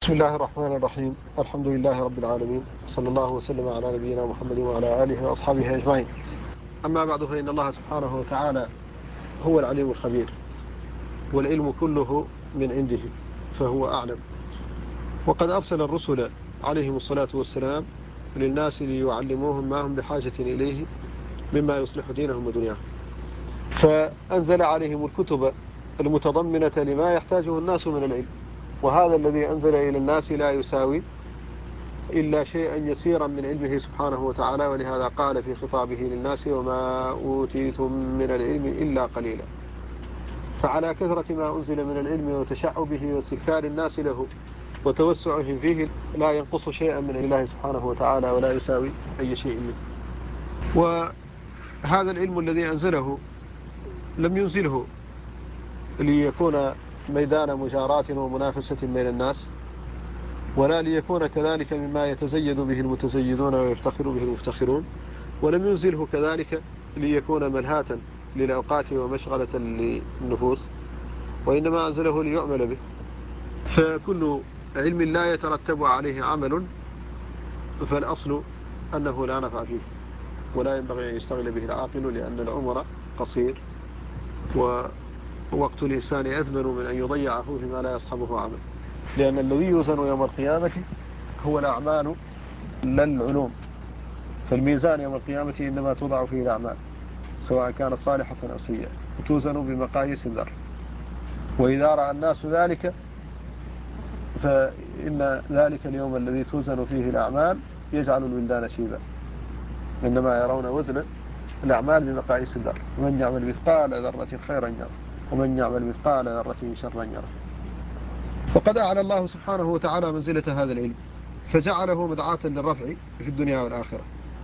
بسم الله الرحمن الرحيم. الحمد لله رب العالمين، صلى الله وسلم على نبينا محمد وعلى آله وأصحابه أجمعين. أما بعد، فإن الله سبحانه وتعالى هو العليم الخبير، والعلم كله من عنده، فهو أعلم. وقد أرسل الرسل عليهم الصلاة والسلام للناس ليعلموهم ما هم بحاجة إليه مما يصلح دينهم ودنياهم، فأنزل عليهم الكتب المتضمنة لما يحتاجه الناس من العلم. وهذا الذي أنزل إلى الناس لا يساوي إلا شيئا يسيرا من علمه سبحانه وتعالى، ولهذا قال في خطابه للناس: وما أوتيتم من العلم إلا قليلا. فعلى كثرة ما أنزل من العلم وتشعبه واستكثار الناس له وتوسعهم فيه لا ينقص شيئا من الله سبحانه وتعالى ولا يساوي أي شيء منه. وهذا العلم الذي أنزله لم ينزله ليكون ميدان مجاراة ومنافسة بين الناس، ولا ليكون كذلك مما يتزيد به المتزيدون ويفتخر به المفتخرون، ولم ينزله كذلك ليكون ملهاة للأوقات ومشغلة للنفوس، وإنما أنزله ليعمل به. فكل علم لا يترتب عليه عمل فالأصل أنه لا نفع فيه، ولا ينبغي أن يشتغل به العاقل، لأن العمر قصير ووقت الإنسان أثمن من أن يضيعه فيما لا يصحبه عمل، لأن الذي يوزن يوم القيامة هو الأعمال لا العلوم. فالميزان يوم القيامة إنما توضع فيه الأعمال سواء كانت صالحة أو سيئة، وتوزن بمقاييس الذر. وإذا رأى الناس ذلك فإن ذلك اليوم الذي توزن فيه الأعمال يجعل الولدان شيبا، إنما يرون وزن الأعمال بمقاييس الذر. ومن يعمل مثقال ذرة خيرا يره، ومن يعمل مثقال ذرة شرا يره. وقد أعلى الله سبحانه وتعالى منزلة هذا العلم، فجعله مدعاة للرفع في الدنيا والآخرة.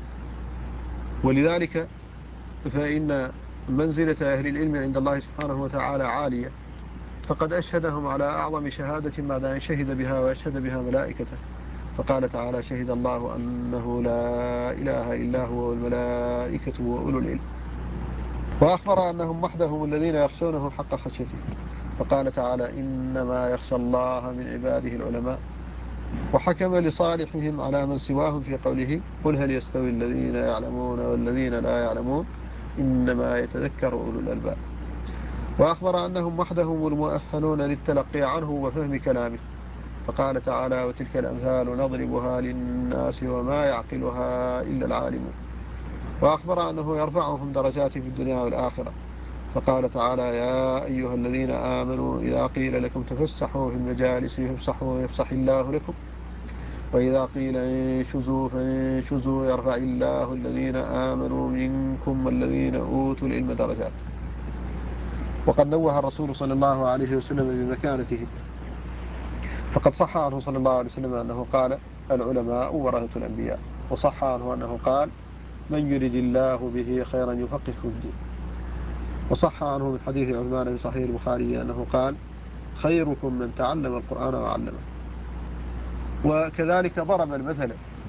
ولذلك فإن منزلة أهل العلم عند الله سبحانه وتعالى عالية، فقد أشهدهم على أعظم شهادة بعد أن شهد بها وأشهد بها ملائكته. فقال تعالى: شهد الله أنه لا إله إلا هو والملائكة وأولو العلم. وأخبر أنهم وحدهم الذين يخشونه حق خشيته، فقال تعالى: إنما يخشى الله من عباده العلماء. وحكم لصالحهم على من سواهم في قوله: قل هل يستوي الذين يعلمون والذين لا يعلمون إنما يتذكر أولو الألباب. وأخبر أنهم وحدهم المؤهلون للتلقي عنه وفهم كلامه، فقال تعالى: وتلك الأمثال نضربها للناس وما يعقلها إلا العالمون. وأخبر أنه يرفعهم درجات في الدنيا والآخرة، فقال تعالى: يا أيها الذين آمنوا إذا قيل لكم تفسحوا في المجالس فافسحوا يفسح الله لكم، وإذا قيل انشزوا فانشزوا يرفع الله الذين آمنوا منكم والذين أوتوا العلم درجات. وقد نوه الرسول صلى الله عليه وسلم بمكانته، فقد صح عنه صلى الله عليه وسلم أنه قال: العلماء ورثة الأنبياء. وصح عنه أنه قال: من يرد الله به خيرا يفقهه في الدين. وصح عنه من حديث عثمان في صحيح البخاري أنه قال: خيركم من تعلم القرآن وعلمه. وكذلك ضرب المثل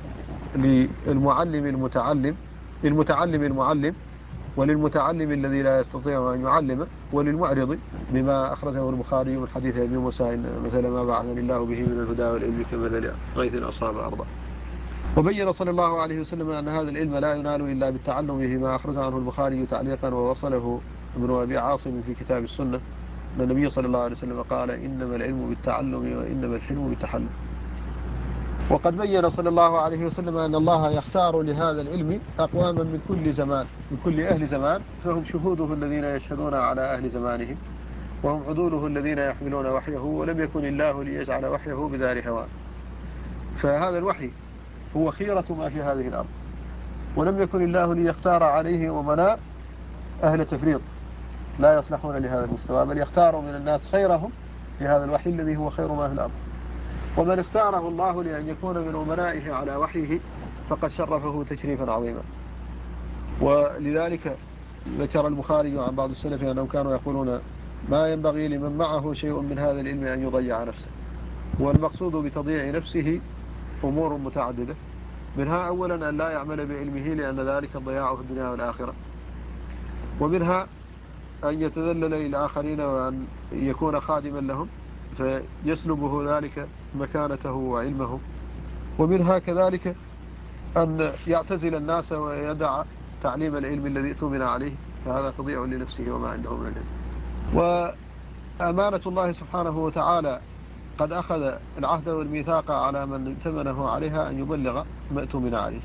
للمتعلم المعلم، وللمتعلم الذي لا يستطيع أن يعلم، وللمعرض، بما أخرجه البخاري من حديث أبي موسى: مثل ما بعثني الله به من الهدى والعلم كمثل غيث أصاب أرضا. وبين صلى الله عليه وسلم أن هذا العلم لا ينال إلا بالتعلم به، ما أخرج عنه البخاري تعليقا ووصله ابن أبي عاصم في كتاب السنة أن النبي صلى الله عليه وسلم قال: إنما العلم بالتعلم وإنما الحلم بالتحلم. وقد بين صلى الله عليه وسلم أن الله يختار لهذا العلم أقواما من كل زمان، من كل أهل زمان، فهم شهوده الذين يشهدون على أهل زمانهم، وهم عدوله الذين يحملون وحيه، ولم يكن الله ليجعل وحيه بدار هوان. فهذا الوحي هو خيرة ما في هذه الأرض، ولم يكن الله ليختار عليه أمناء أهل تفريط لا يصلحون لهذا المستوى، بل يختار من الناس خيرهم لهذا الوحي الذي هو خير ما في الأرض. ومن اختاره الله لأن يكون من أمنائه على وحيه فقد شرفه تشريفا عظيما. ولذلك ذكر البخاري عن بعض السلف أنهم كانوا يقولون: ما ينبغي لمن معه شيء من هذا العلم أن يضيع نفسه. والمقصود بتضييع نفسه أمور متعددة، منها أولا أن لا يعمل بعلمه لأن ذلك الضياع في الدنيا والآخرة، ومنها أن يتذلل للآخرين وأن يكون خادما لهم، فيسلبه ذلك مكانته وعلمه. ومنها كذلك أن يعتزل الناس ويدع تعليم العلم الذي اؤتمن عليه، فهذا تضيع لنفسه وما عنده من العلم. وأمانة الله سبحانه وتعالى قد أخذ العهد والميثاق على من ائتمنه عليها أن يبلغ ما اؤتمن عليه،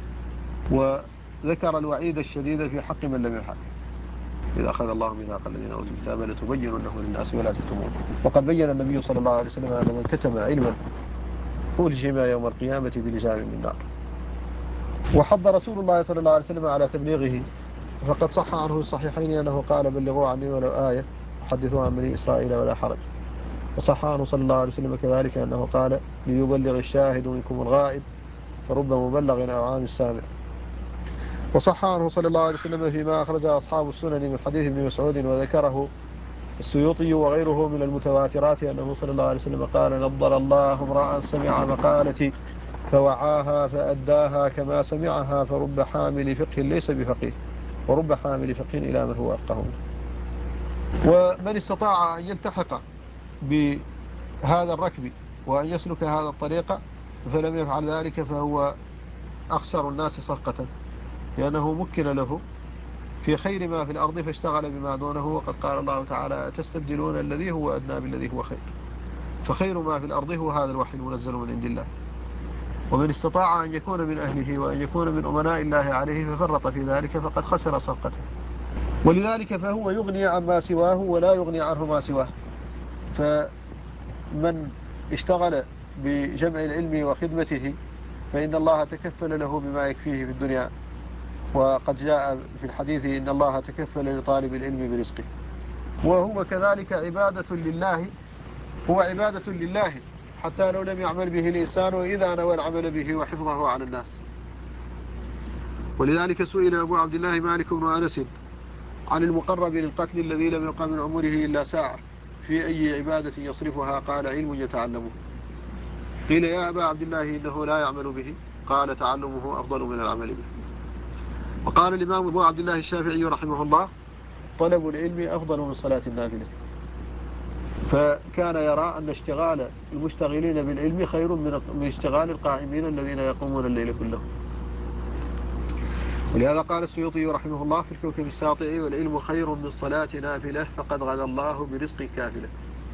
وذكر الوعيد الشديد في حق من لم يفعل. إذا أخذ الله ميثاق الذين أوتوا الكتاب لتبيننه للناس ولا تكتمونه. وقد بين النبي صلى الله عليه وسلم أن من كتم علما ألجم يوم القيامة بلجام من نار. وحض رسول الله صلى الله عليه وسلم على تبليغه، فقد صح عنه الصحيحين أنه قال: بلغوا عني ولو آية حدثوا عن بني إسرائيل ولا حرج. وصح عنه صلى الله عليه وسلم كذلك أنه قال: ليبلغ الشاهد منكم الغائب فرب مبلغ أو عام السامع. وصح عنه صلى الله عليه وسلم فيما أخرج أصحاب السنن من حديث ابن مسعود وذكره السيوطي وغيره من المتواترات أنه صلى الله عليه وسلم قال: نضر الله امرأ سمع مقالتي فوعاها فأداها كما سمعها فرب حامل فقه ليس بفقيه ورب حامل فقه إلى من هو أفقه. ومن استطاع أن يلتحق بهذا الركب وأن يسلك هذا الطريق فلم يفعل ذلك فهو أخسر الناس صفقة، لأنه مكن له في خير ما في الأرض فاشتغل بما دونه. وقد قال الله تعالى: تستبدلون الذي هو أدنى بالذي هو خير. فخير ما في الأرض هو هذا الوحي المنزل من عند الله. ومن استطاع أن يكون من أهله وأن يكون من أمناء الله عليه ففرط في ذلك فقد خسر صفقته. ولذلك فهو يغني عما سواه ولا يغني عنه ما سواه. فمن اشتغل بجمع العلم وخدمته فإن الله تكفل له بما يكفيه في الدنيا. وقد جاء في الحديث إن الله تكفل لطالب العلم برزقه. وهو كذلك عبادة لله، هو عبادة لله حتى لو لم يعمل به الإنسان إذا نوى العمل به وحفظه على الناس. ولذلك سئل أبو عبد الله مالك بن أنس عن المقرب للقتل الذي لم يقم من عمره إلا ساعة في أي عبادة يصرفها؟ قال: علم يتعلمه. قيل: يا أبا عبد الله إنه لا يعمل به؟ قال: تعلمه أفضل من العمل به. وقال الإمام أبو عبد الله الشافعي رحمه الله: طلب العلم أفضل من صلاة النافلة. فكان يرى أن اشتغال المشتغلين بالعلم خير من اشتغال القائمين الذين يقومون الليل كله. ولهذا قال السيوطي رحمه الله في الكوكب الساطع: والعلم خير من صلاة نافلة فقد غدا الله برزق كافلة.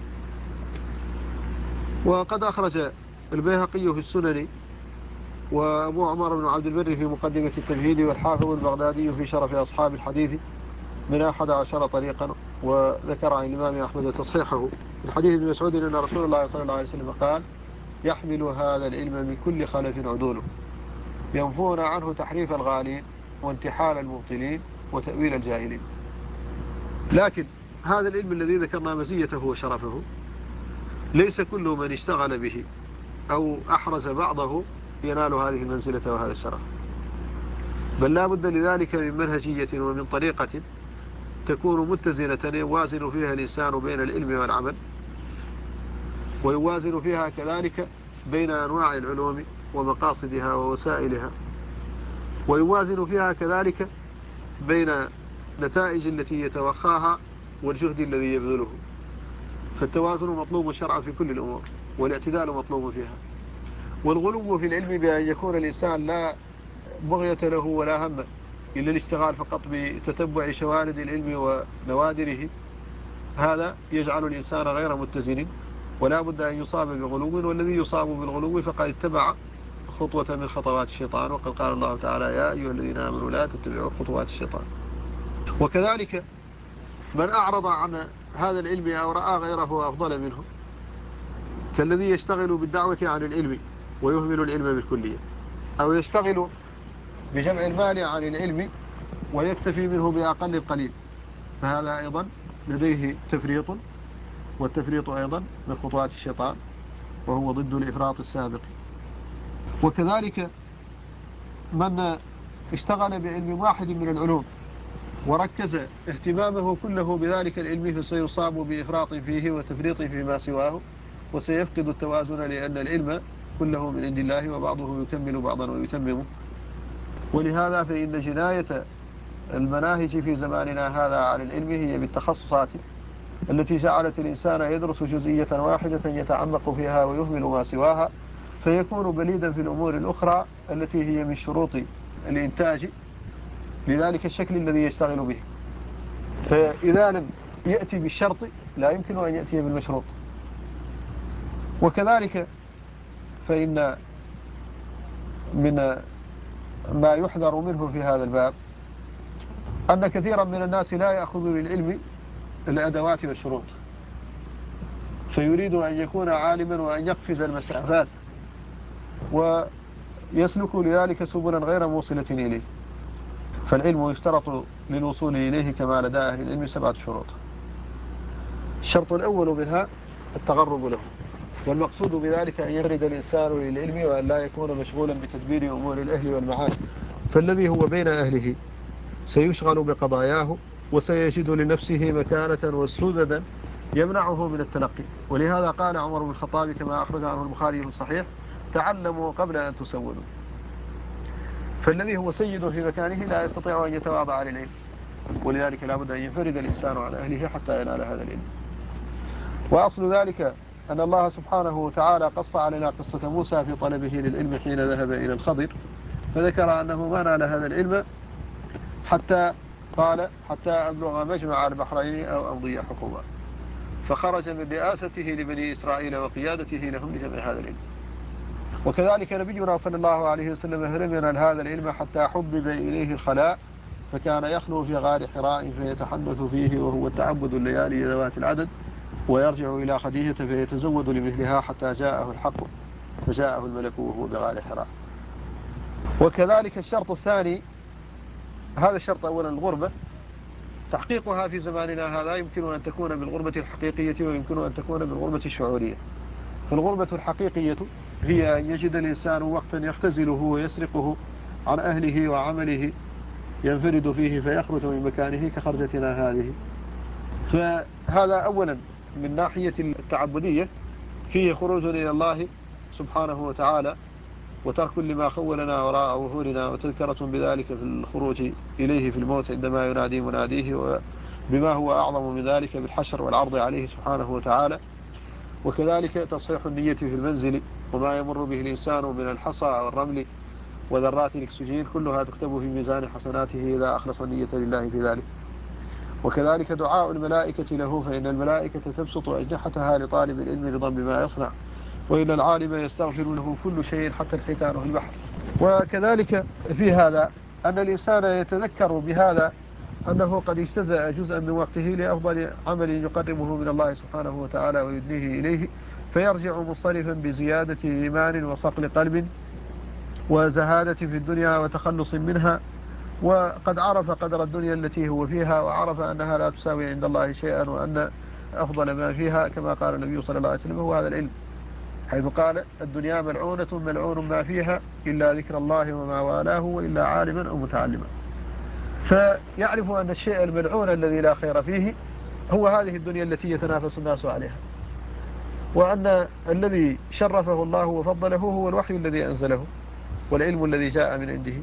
وقد أخرج البيهقي في السنن وأبو عمر بن عبد البر في مقدمة التمهيد والحافظ البغدادي في شرف أصحاب الحديث من 11 طريقا. وذكر عن الإمام أحمد تصحيحه من حديث ابن مسعود أن رسول الله صلى الله عليه وسلم قال: يحمل هذا العلم من كل خلف عدوله ينفون عنه تحريف الغالين وانتحال المبطلين وتأويل الجاهلين. لكن هذا العلم الذي ذكرنا مزيته وشرفه ليس كل من اشتغل به أو أحرز بعضه ينال هذه المنزلة وهذا الشرف، بل لا بد لذلك من منهجية ومن طريقة تكون متزنة يوازن فيها الإنسان بين العلم والعمل، ويوازن فيها كذلك بين أنواع العلوم ومقاصدها ووسائلها، ويوازن فيها كذلك بين نتائج التي يتوخاها والجهد الذي يبذله. فالتوازن مطلوب شرعا في كل الأمور، والاعتدال مطلوب فيها. والغلو في العلم بأن يكون الإنسان لا بغية له ولا هم إلا الاشتغال فقط بتتبع شوارد العلم ونوادره، هذا يجعل الإنسان غير متزن، ولا بد أن يصاب بغلو. والذي يصاب بالغلو فقد اتبع خطوة من خطوات الشيطان. وقد قال الله تعالى: يا أيها الذين آمنوا لا تتبعوا خطوات الشيطان. وكذلك من أعرض عن هذا العلم أو رأى غيره أفضل منه كالذي يشتغل بالدعوة عن العلم ويهمل العلم بالكلية، أو يشتغل بجمع المال عن العلم ويكتفي منه بأقل القليل، فهذا أيضا لديه تفريط، والتفريط أيضا من خطوات الشيطان وهو ضد الإفراط السابق. وكذلك من اشتغل بعلم واحد من العلوم وركز اهتمامه كله بذلك العلم فسيصاب بإفراط فيه وتفريط فيما سواه، وسيفقد التوازن، لأن العلم كله من عند الله وبعضه يكمل بعضا ويتممه. ولهذا فإن جناية المناهج في زماننا هذا على العلم هي بالتخصصات التي جعلت الإنسان يدرس جزئية واحدة يتعمق فيها ويهمل ما سواها، فيكون بليدا في الأمور الأخرى التي هي من شروط الإنتاج لذلك الشكل الذي يشتغل به. فإذا لم يأتي بالشرط لا يمكن أن يأتي بالمشروط. وكذلك فإن من ما يحذر منه في هذا الباب أن كثيرا من الناس لا يأخذ للعلم الأدوات والشروط، فيريد أن يكون عالما وأن يقفز المسافات ويسلك لذلك سبلا غير موصلة إليه. فالعلم يشترط للوصول إليه كما لدى أهل العلم 7 شروط. الشرط الأول منها التغرب له، والمقصود بذلك أن يرد الإنسان للعلم وأن لا يكون مشغولا بتدبير أمور الأهل والمعاد، فالذي هو بين أهله سيشغل بقضاياه وسيجد لنفسه مكانة وسددا يمنعه من التلقي. ولهذا قال عمر بن الخطاب كما أخرج عنه البخاري في الصحيح: تعلموا قبل أن تسودوا. فالذي هو سيد في مكانه لا يستطيع أن يتواضع للعلم، ولذلك لا بد أن ينفرد الإنسان عن أهله حتى ينال هذا العلم. وأصل ذلك أن الله سبحانه وتعالى قص علينا قصة موسى في طلبه للعلم حين ذهب إلى الخضر، فذكر أنه ما نال هذا العلم حتى قال: حتى أبلغ مجمع البحرين أو أمضي حقوبا. فخرج من رئاسته لبني إسرائيل وقيادته لهم لجمع هذا العلم. وكذلك نبينا صلى الله عليه وسلم هرم من هذا العلم حتى حبب إليه الخلاء، فكان يخلو في غار حراء فيتحدث فيه وهو تعبد الليالي ذوات العدد، ويرجع إلى خديجة فيتزود لمثلها حتى جاءه الحق فجاءه الملك وهو بغار حراء. وكذلك الشرط الثاني، هذا الشرط أولا الغربة، تحقيقها في زماننا هذا يمكن أن تكون بالغربة الحقيقية ويمكن أن تكون بالغربة الشعورية. فالغربة الحقيقية هي أن يجد الإنسان وقتا يختزله ويسرقه عن أهله وعمله ينفرد فيه فيخرج من مكانه كخرجتنا هذه. فهذا أولا من ناحية التعبدية فيه خروج إلى الله سبحانه وتعالى وترك لما خولنا وراء ظهورنا، وتذكرة بذلك في الخروج إليه في الموت عندما ينادي مناديه، وبما هو أعظم من ذلك بالحشر والعرض عليه سبحانه وتعالى. وكذلك تصحيح النية في المنزل وما يمر به الإنسان من الحصى والرمل وذرات الأكسجين كلها تكتب في ميزان حسناته إذا أخلص النية لله في ذلك. وكذلك دعاء الملائكة له، فإن الملائكة تبسط أجنحتها لطالب العلم رضا بما يصنع، وإن العالم يستغفر له كل شيء حتى الحيتان في البحر. وكذلك في هذا أن الإنسان يتذكر بهذا أنه قد اجتزأ جزءا من وقته لأفضل عمل يقربه من الله سبحانه وتعالى ويدنيه إليه، فيرجع مصرفا بزيادة إيمان وصقل قلب وزهادة في الدنيا وتخلص منها، وقد عرف قدر الدنيا التي هو فيها، وعرف أنها لا تساوي عند الله شيئا، وأن أفضل ما فيها كما قال النبي صلى الله عليه وسلم هو هذا العلم، حيث قال: الدنيا ملعونة ملعون ما فيها إلا ذكر الله وما والاه وإلا عالما أو متعلما. فيعرف أن الشيء الملعون الذي لا خير فيه هو هذه الدنيا التي يتنافس الناس عليها، وأن الذي شرفه الله وفضله هو الوحي الذي أنزله والعلم الذي جاء من عنده،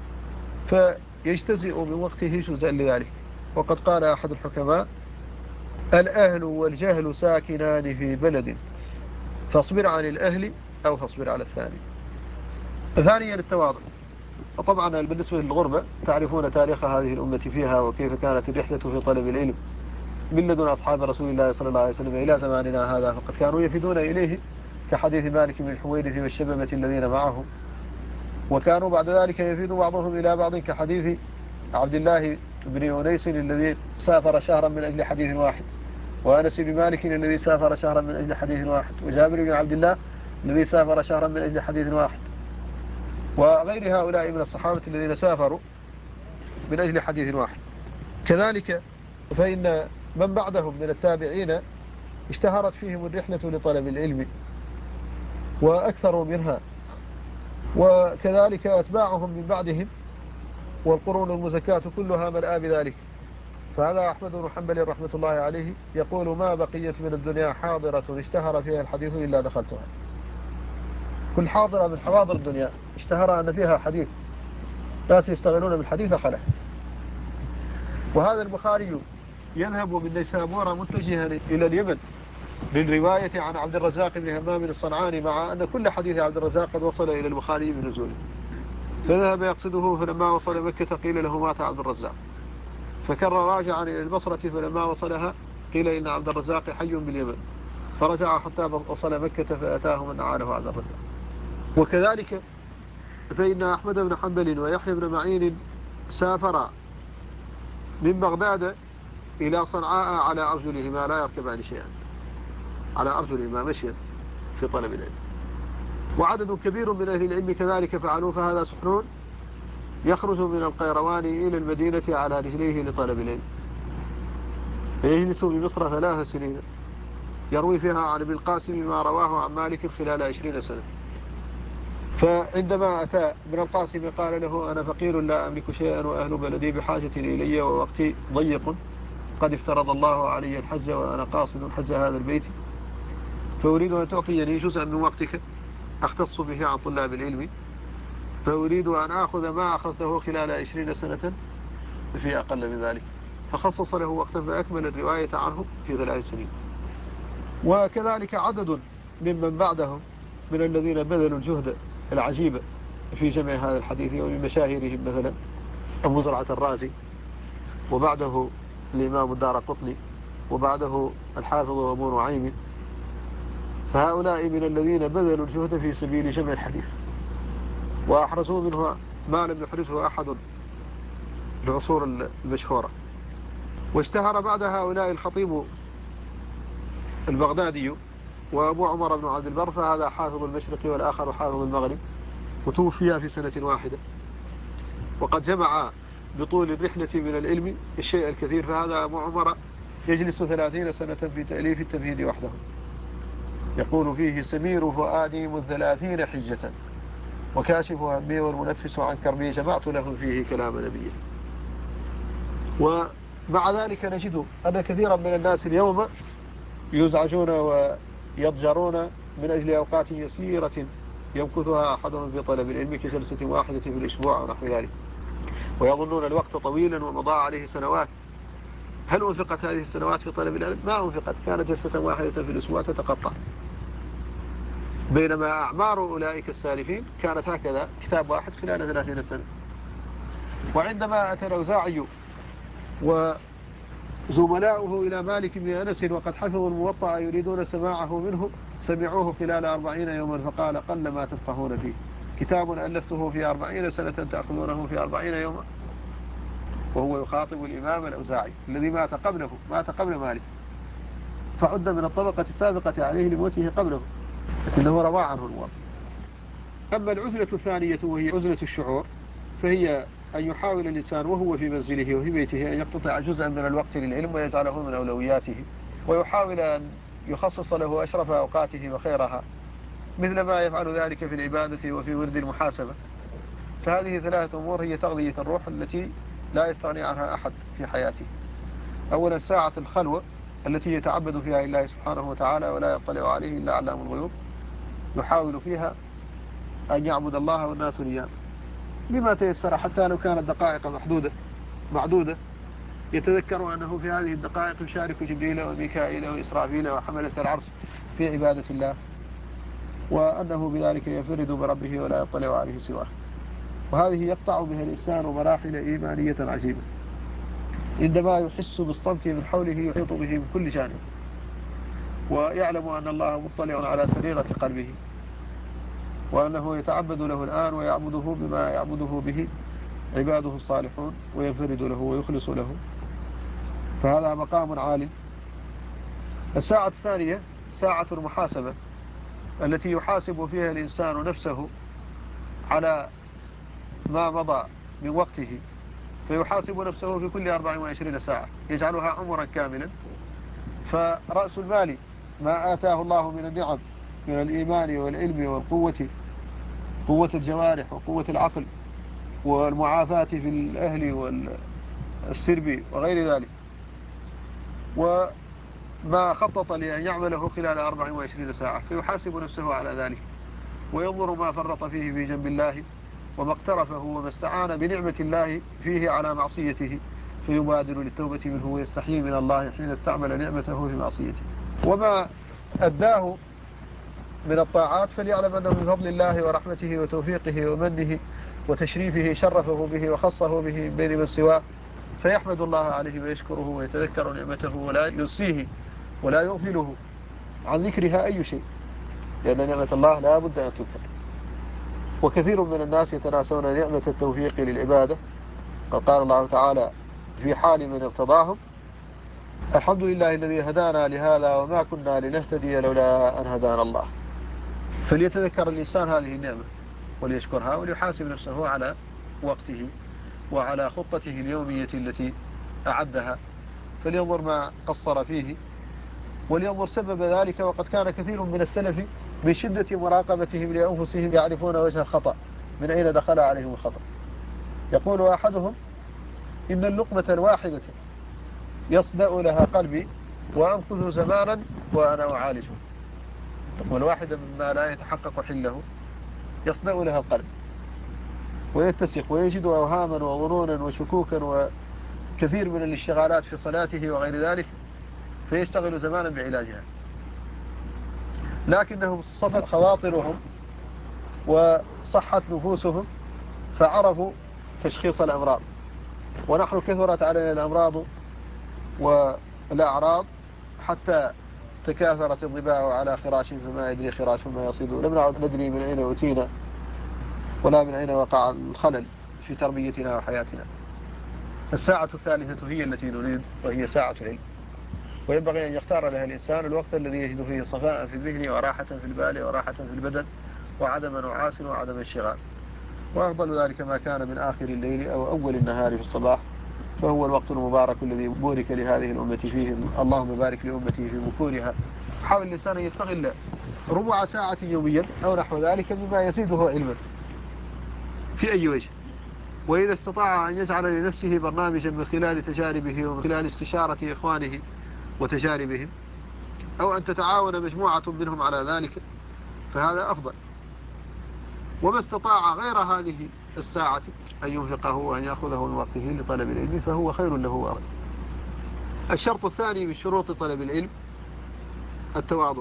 فيجتزئ من وقته جزءا لذلك. وقد قال أحد الحكماء: الأهل والجهل ساكنان في بلد، فاصبر عن الأهل أو فاصبر على الثاني. ثانيا التواضع. وطبعا بالنسبة للغربة تعرفون تاريخ هذه الأمة فيها وكيف كانت الرحلة في طلب العلم من لدن أصحاب رسول الله صلى الله عليه وسلم إلى زماننا هذا، فقد كانوا يفدون إليه كحديث مالك بن الحويرث والشبمة الذين معه، وكانوا بعد ذلك يفيد بعضهم إلى بعض كحديث عبد الله بن أنيس الذي سافر شهرا من أجل حديث واحد، وأنس بن مالك الذي سافر شهرا من أجل حديث واحد، وجابر بن عبد الله الذي سافر شهرا من أجل حديث واحد، وغير هؤلاء من الصحابة الذين سافروا من أجل حديث واحد. كذلك فإن من بعدهم من التابعين اشتهرت فيهم الرحلة لطلب العلم وأكثروا منها، وكذلك أتباعهم من بعدهم والقرون المزكاة كلها ملآ بذلك. فهذا أحمد بن حنبل رحمة الله عليه يقول: ما بقيت من الدنيا حاضرة اشتهر فيها الحديث إلا دخلتها. كل حاضرة من حواضر الدنيا اشتهر أن فيها حديث، ناس يشتغلون بالحديث خلق. وهذا البخاري يذهب من نيسابورة متجها إلى اليمن للرواية عن عبد الرزاق بن همام الصنعاني، مع أن كل حديث عبد الرزاق قد وصل إلى البخاري بنزوله. فذهب يقصده، فلما وصل مكة قيل له مات عبد الرزاق، فكر راجعا إلى البصرة، فلما وصلها قيل إن عبد الرزاق حي باليمن، فرجع حتى وصل مكة فأتاه من أعانه عبد الرزاق. وكذلك فإن أحمد بن حنبل ويحيى بن معين سافرا من بغداد إلى صنعاء على أرجلهما لا يركبان شيئا، على أرجلهما مشيا في طلب العلم. وعدد كبير من أهل العلم كذلك فعلوا، فهذا سحنون يخرج من القيروان إلى المدينة على رجليه لطلب العلم، فيجلس بمصر 3 سنين يروي فيها عن ابن القاسم ما رواه عن مالك خلال 20 سنة. فعندما أتى ابن القاسم قال له: أنا فقير لا أملك شيئا، وأهل بلدي بحاجة إلي، ووقتي ضيق، قد افترض الله علي الحج وأنا قاصد حج هذا البيت، فأريد أن تعطيني جزءا من وقتك أختص به عن طلاب العلم، فأريد أن أخذ ما أخذته خلال 20 سنة في أقل من ذلك. فخصص له وقتا فأكمل الرواية عنه في 3 سنين. وكذلك عدد ممن بعدهم من الذين بذلوا الجهد العجيب في جمع هذا الحديث، ومن مشاهيرهم مثلا أبو زرعة الرازي، وبعده الإمام الدارقطني، وبعده الحافظ أبو نعيم. فهؤلاء من الذين بذلوا الجهد في سبيل جمع الحديث، وأحرزوا منه ما لم يحرزه أحد العصور المشهورة. واشتهر بعد هؤلاء الخطيب البغدادي وأبو عمر بن عبد البر، فهذا حافظ المشرق والآخر حافظ المغرب، وتوفي في سنة واحدة، وقد جمع بطول الرحلة من العلم الشيء الكثير. فهذا أبو عمر يجلس 30 سنة في تأليف التمهيد وحده، يقول فيه: سمير فؤادي مذ 30 حجة، وكاشف همي والمنفس عن كربي، جمعت له فيه كلام نبيه. ومع ذلك نجد أن كثيرا من الناس اليوم يزعجون ويضجرون من أجل أوقات يسيرة يمكثها أحدهم في طلب العلم كجلسة واحدة في الأسبوع ونحو ذلك، ويظنون الوقت طويلا ومضى عليه سنوات. هل أنفقت هذه السنوات في طلب العلم؟ ما أنفقت، كانت جلسة واحدة في الأسبوع تتقطع. بينما أعمار أولئك السالفين كانت هكذا، كتاب واحد خلال 30 سنة. وعندما أتى الأوزاعي وزملاؤه إلى مالك بن أنس وقد حفظوا الموطأ يريدون سماعه منه، سمعوه خلال 40 يوما، فقال: قل ما تفقهون فيه، كتاب ألفته في 40 سنة تأخذونه في 40 يوما. وهو يخاطب الإمام الأوزاعي الذي مات قبل مالك، فعد من الطبقة السابقة عليه لموته قبله، لكنه روى عنه الموطأ. أما العزلة الثانية وهي عزلة الشعور، فهي أن يحاول الإنسان وهو في منزله وفي بيته أن يقتطع جزءا من الوقت للعلم ويجعله من أولوياته، ويحاول أن يخصص له أشرف أوقاته وخيرها، مثل ما يفعل ذلك في العبادة وفي ورد المحاسبة. فهذه 3 أمور هي تغذية الروح التي لا يستغني عنها أحد في حياته. أولا ساعة الخلوة التي يتعبد فيها الله سبحانه وتعالى ولا يطلع عليه إلا علام الغيوب، يحاول فيها أن يعبد الله والناس نيام بما تيسر، حتى لو كانت دقائق معدودة، يتذكر أنه في هذه الدقائق يشارك جبريل وميكائيل وإسرافيل وحملة العرش في عبادة الله، وأنه بذلك يفرد بربه ولا يطلع عليه سواه. وهذه يقطع بها الإنسان مراحل إيمانية عجيبة، عندما يحس بالصمت من حوله يحيط به من كل جانب، ويعلم أن الله مطلع على سريرة قلبه، وأنه يتعبد له الآن ويعبده بما يعبده به عباده الصالحون، وينفرد له ويخلص له. فهذا مقام عالي. الساعة الثانية ساعة المحاسبة التي يحاسب فيها الإنسان نفسه على ما مضى من وقته، فيحاسب نفسه في كل 24 ساعة، يجعلها عمرا كاملا. فرأس المال ما آتاه الله من النعم من الإيمان والعلم والقوة، قوة الجوارح وقوة العقل والمعافاة في الأهل والسرب وغير ذلك، وما خطط لأن يعمله خلال 24 ساعة، فيحاسب نفسه على ذلك، وينظر ما فرط فيه في جنب الله، وما اقترفه وما استعان بنعمة الله فيه على معصيته، فيبادر للتوبة منه ويستحيي من الله حين استعمل نعمته في معصيته. وما أداه من الطاعات فليعلم أنه من فضل الله ورحمته وتوفيقه ومنه وتشريفه شرفه به وخصه به بين من سواه، فيحمد الله عليه ويشكره ويتذكر نعمته ولا ينسيه ولا يغفله عن ذكرها أي شيء، لأن نعمة الله لا بد أن تذكر. وكثير من الناس يتناسون نعمة التوفيق للعبادة، قال الله تعالى في حال من ارتضاهم: الحمد لله الذي هدانا لهذا وما كنا لنهتدي لولا أن هدانا الله. فليتذكر الإنسان هذه النعمة وليشكرها وليحاسب نفسه على وقته وعلى خطته اليومية التي أعدها، فلينظر ما قصر فيه ولينظر سبب ذلك. وقد كان كثير من السلف من شدة مراقبتهم لأنفسهم يعرفون وجه الخطأ، من أين دخل عليهم الخطأ. يقول أحدهم: إن اللقمة الواحدة يصدأ لها قلبي وأمكث زمانا وأنا أعالجه. اللقمة الواحدة مما لا يتحقق حله يصدأ لها القلب ويتسق ويجد أوهاما وظنونا وشكوكا وكثير من الاشتغالات في صلاته وغير ذلك، فيشتغل زمانا بعلاجها. لكنهم صفت خواطرهم وصحت نفوسهم فعرفوا تشخيص الأمراض. ونحن كثرت علينا الأمراض والأعراض حتى تكاثرت الضباع على خراش فما يدري خراش ما يصيد، لم نعد ندري من أين أتينا ولا من أين وقع الخلل في تربيتنا وحياتنا. الساعة الثالثة هي التي نريد، وهي ساعة علم، وينبغي أن يختار لها الإنسان الوقت الذي يجد فيه صفاء في الذهن وراحة في البال وراحة في البدن وعدم نعاس وعدم انشغال. وأفضل ذلك ما كان من آخر الليل أو أول النهار في الصباح، فهو الوقت المبارك الذي بورك لهذه الأمة فيه. اللهم بارك لأمتي في بكورها. حاول الإنسان يستغل ربع ساعة يوميا أو نحو ذلك مما يزيده علما في أي وجه. وإذا استطاع أن يجعل لنفسه برنامجا من خلال تجاربه ومن خلال استشارة إخوانه وتجاربهم، أو أن تتعاون مجموعة منهم على ذلك، فهذا أفضل. وما استطاع غير هذه الساعة أن ينفقه وأن يأخذه من وقته لطلب العلم فهو خير له وأفضل. الشرط الثاني من شروط طلب العلم التواضع.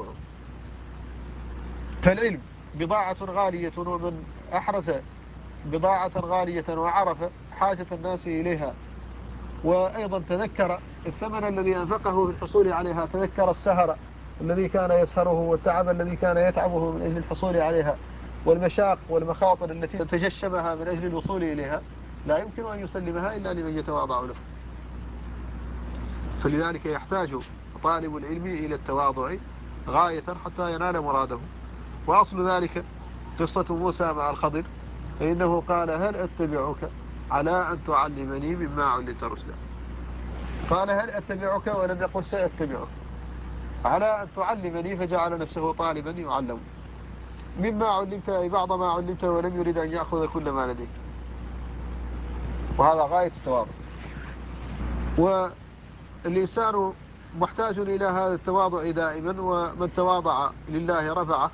فالعلم بضاعة غالية، ومن أحرز بضاعة غالية وعرف حاجة الناس إليها وأيضا تذكر الثمن الذي أنفقه في الحصول عليها، تذكر السهر الذي كان يسهره والتعب الذي كان يتعبه من أجل الحصول عليها والمشاق والمخاطر التي تجشمها من أجل الوصول إليها، لا يمكن أن يسلمها إلا لمن يتواضع له. فلذلك يحتاج طالب العلم إلى التواضع غاية حتى ينال مراده. وأصل ذلك قصة موسى مع الخضر، فإنه قال: هل أتبعك على أن تعلمني مما علمت رشدا. قال: هل أتبعك، ولم يقل سأتبعك، على أن تعلمني، فجعل نفسه طالبا يعلم مما علمت، أي بعض ما علمت، ولم يريد أن يأخذ كل ما لديه. وهذا غاية التواضع. والإنسان محتاج إلى هذا التواضع دائما، ومن تواضع لله رفعه.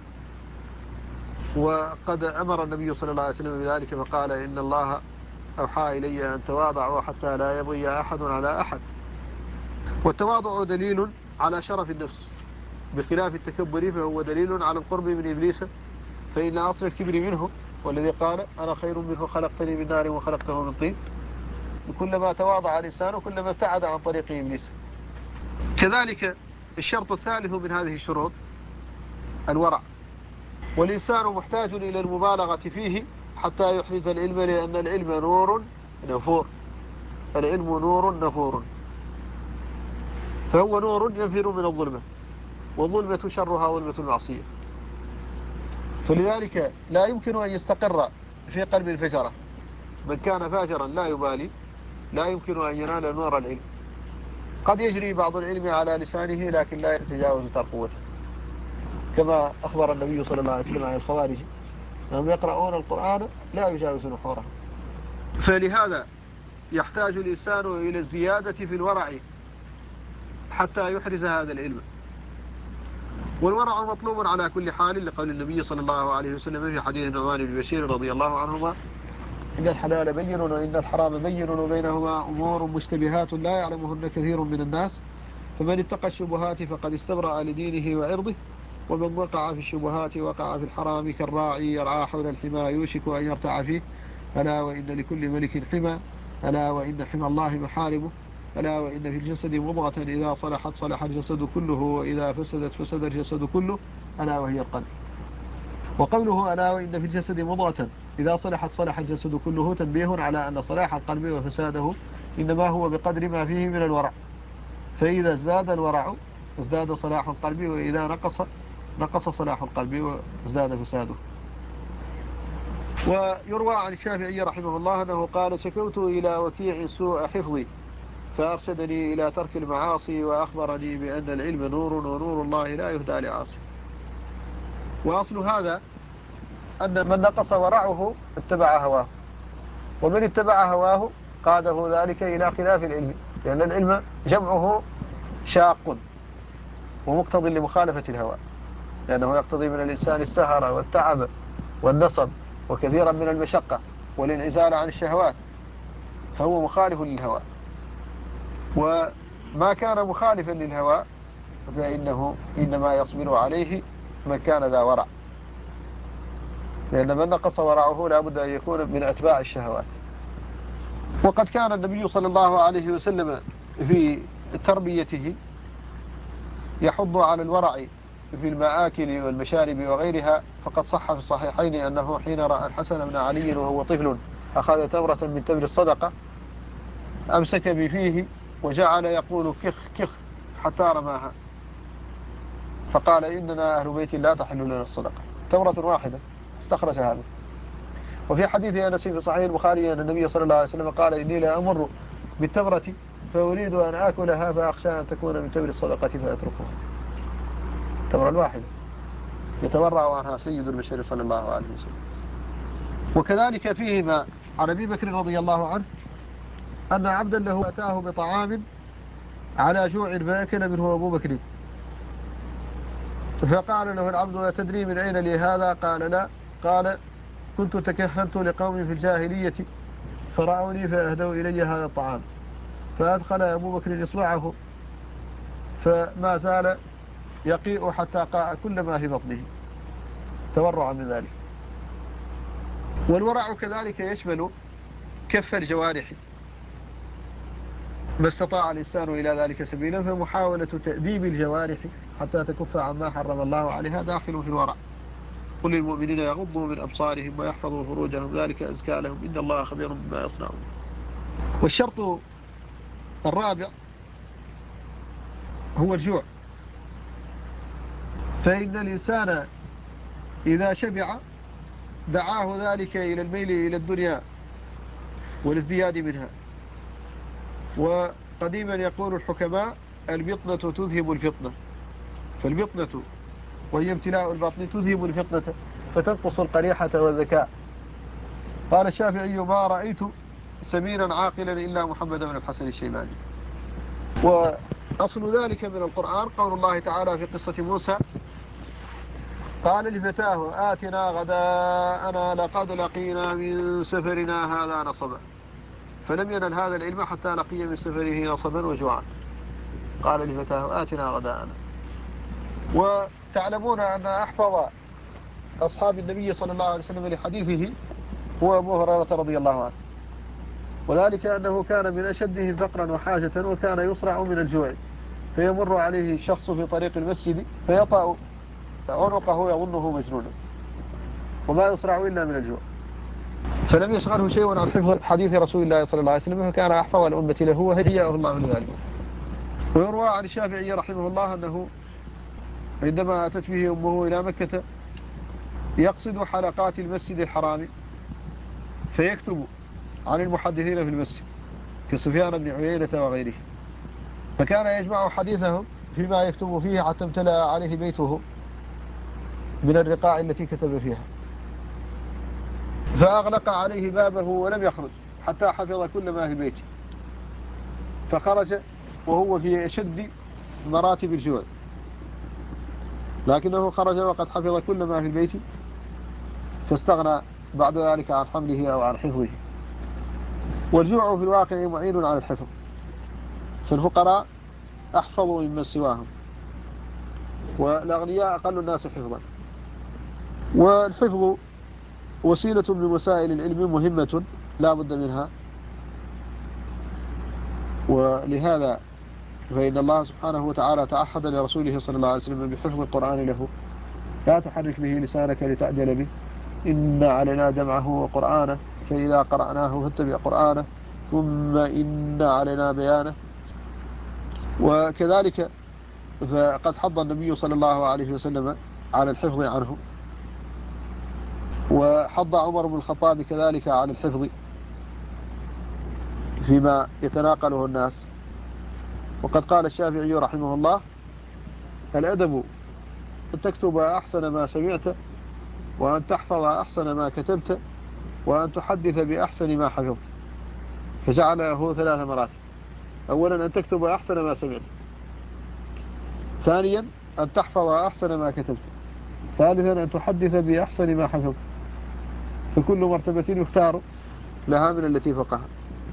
وقد أمر النبي صلى الله عليه وسلم بذلك فقال: إن الله أوحى إلي أن تواضعوا حتى لا يبغي أحد على أحد. والتواضع دليل على شرف النفس بخلاف التكبر، فهو دليل على القرب من إبليس، فإن أصل الكبر منه، والذي قال: أنا خير منه خلقتني من نار وخلقته من طين. كلما تواضع الإنسان كلما ابتعد عن طريق إبليس. كذلك الشرط الثالث من هذه الشروط الورع. والإنسان محتاج إلى المبالغة فيه حتى يحرز العلم، لأن العلم نور نفور. العلم نور نفور، فهو نور ينفر من الظلمة، والظلمة شرها ظلمة المعصية. فلذلك لا يمكن أن يستقر في قلب الفجرة. من كان فاجرا لا يبالي لا يمكن أن ينال نور العلم. قد يجري بعض العلم على لسانه لكن لا يتجاوز ترقوته، كما أخبر النبي صلى الله عليه وسلم عن الخوارج أنهم يقرؤون القرآن لا يجاوز نحورهم. فلهذا يحتاج الإنسان إلى الزيادة في الورع حتى يحرز هذا العلم. والورع مطلوب على كل حال، لقول النبي صلى الله عليه وسلم في حديث النعمان بن بشير رضي الله عنهما: إن الحلال بين وإن الحرام بين وبينهما أمور مشتبهات لا يعلمهن كثير من الناس، فمن اتقى الشبهات فقد استبرأ لدينه وعرضه، ومن وقع في الشبهات وقع في الحرام كالراعي يرعى حول الحمى يوشك أن يرتع فيه. ألا وإن لكل ملك حمى، ألا وإن حمى الله محارمه، ألا وإن في الجسد مضغة إذا صلحت صلح الجسد كله وإذا فسدت فسد الجسد كله، ألا وهي القلب. وقوله ألا وإن في الجسد مضغة إذا صلحت صلح الجسد كله تنبيه على أن صلاح القلب وفساده إنما هو بقدر ما فيه من الورع، فإذا ازداد الورع ازداد صلاح القلب، وإذا نقص صلاح القلب وازداد فساده. ويروى عن الشافعي رحمه الله أنه قال: شكوت إلى وكيع سوء حفظي فأرشدني إلى ترك المعاصي وأخبرني بأن العلم نور ونور الله لا يهدى لعاصي. وأصل هذا أن من نقص ورعه اتبع هواه، ومن اتبع هواه قاده ذلك إلى خلاف العلم، لأن العلم جمعه شاق ومقتضي لمخالفة الهوى، لأنه يقتضي من الإنسان السهر والتعب والنصب وكثيرا من المشقة والانعزال عن الشهوات، فهو مخالف للهوى. وما كان مخالفا للهوى فإنه إنما يصبر عليه من كان ذا ورع، لأن من نقص ورعه لا بد أن يكون من أتباع الشهوات. وقد كان النبي صلى الله عليه وسلم في تربيته يحض على الورع في المآكل والمشارب وغيرها، فقد صح في الصحيحين أنه حين رأى الحسن بن علي وهو طفل أخذ تمرة من تمر الصدقة أمسك بفيه وجعل يقول كخ كخ حتى رماها، فقال: إننا أهل بيت لا تحل لنا الصدقة. تمرة واحدة استخرجها منه. وفي حديث أنس في صحيح البخاري أن النبي صلى الله عليه وسلم قال: إني لا أمر بالتمرة فأريد أن آكلها فأخشى أن تكون من تمر الصدقة فأتركها. التمرة الواحدة يتورع عنها سيد البشر صلى الله عليه وسلم. وكذلك فيهما عن أبي بكر رضي الله عنه أن عبدا له أتاه بطعام على جوع فأكل منه أبو بكر، فقال له العبد: أتدري من أين لي هذا؟ قال: لا. قال: كنت تكهنت لقوم في الجاهلية فرأوني فأهدوا إلي هذا الطعام، فأدخل أبو بكر إصبعه فما زال يقيء حتى قاع كل ما في بطنه تورعا من ذلك. والورع كذلك يشمل كف الجوارح ما استطاع الإنسان إلى ذلك سبيلا، فمحاولة تأديب الجوارح حتى تكف عما حرم الله عليها داخل في الورع. قل للمؤمنين يغضوا من أبصارهم ويحفظوا فروجهم ذلك أزكى لهم إن الله خبير بما يصنعون. والشرط الرابع هو الجوع، فإن الإنسان إذا شبع دعاه ذلك إلى الميل إلى الدنيا والازدياد منها. وقديما يقول الحكماء: البطنة تذهب الفطنة، فالبطنة وهي امتلاء البطن تذهب الفطنة فتنقص القريحة والذكاء. قال الشافعي: ما رأيت سمينا عاقلا إلا محمد بن الحسن الشيباني. وأصل ذلك من القرآن قول الله تعالى في قصة موسى: قال لفتاه آتنا غداءنا لقد لقينا من سفرنا هذا نصبا، فلم ينل هذا العلم حتى لقي من سفره نصبا وجوعا. قال لفتاه آتنا غداءنا. وتعلمون أن أحفظ أصحاب النبي صلى الله عليه وسلم لحديثه هو أبو هريرة رضي الله عنه، وذلك أنه كان من أشدهم فقرا وحاجة، وكان يصرع من الجوع، فيمر عليه شخص في طريق المسجد فيطأ عنقه يظنه مجنونا، وما يصرع إلا من الجوع، فلم يشغله شيء عن حفظ حديث رسول الله صلى الله عليه وسلم، فكان أحفظ الأمة له وهديه الله لذلك. ويروى عن الشافعي رحمه الله أنه عندما أتت به أمه إلى مكة يقصد حلقات المسجد الحرام فيكتب عن المحدثين في المسجد كسفيان بن عيينة وغيره، فكان يجمع حديثهم فيما يكتب فيه حتى امتلأ عليه بيته من الرقاع التي كتب فيها، فأغلق عليه بابه ولم يخرج حتى حفظ كل ما في بيته، فخرج وهو في أشد مراتب الجوع، لكنه خرج وقد حفظ كل ما في البيت، فاستغنى بعد ذلك عن حمله أو عن حفظه. والجوع في الواقع معين على الحفظ، فالفقراء أحفظوا ممن سواهم، والأغنياء أقل الناس حفظا. والحفظ وسيلة من وسائل العلم مهمة لا بد منها، ولهذا فإن الله سبحانه وتعالى تعهد لرسوله صلى الله عليه وسلم بحفظ القرآن له: لا تحرك به لسانك لتعجل به، إن علينا جمعه وقرآنه، فإذا قرأناه فاتبع قرآنه، ثم إن علينا بيانه. وكذلك فقد حض النبي صلى الله عليه وسلم على الحفظ عنه، وحض عمر بن الخطاب كذلك على الحفظ فيما يتناقله الناس. وقد قال الشافعي رحمه الله: الأدب أن تكتب أحسن ما سمعت، وأن تحفظ أحسن ما كتبت، وأن تحدث بأحسن ما حفظت، فجعله 3 مراتب: أولا أن تكتب أحسن ما سمعت، ثانيا أن تحفظ أحسن ما كتبت، ثالثا أن تحدث بأحسن ما حفظت، فكل مرتبة يختار لها من التي فوقها.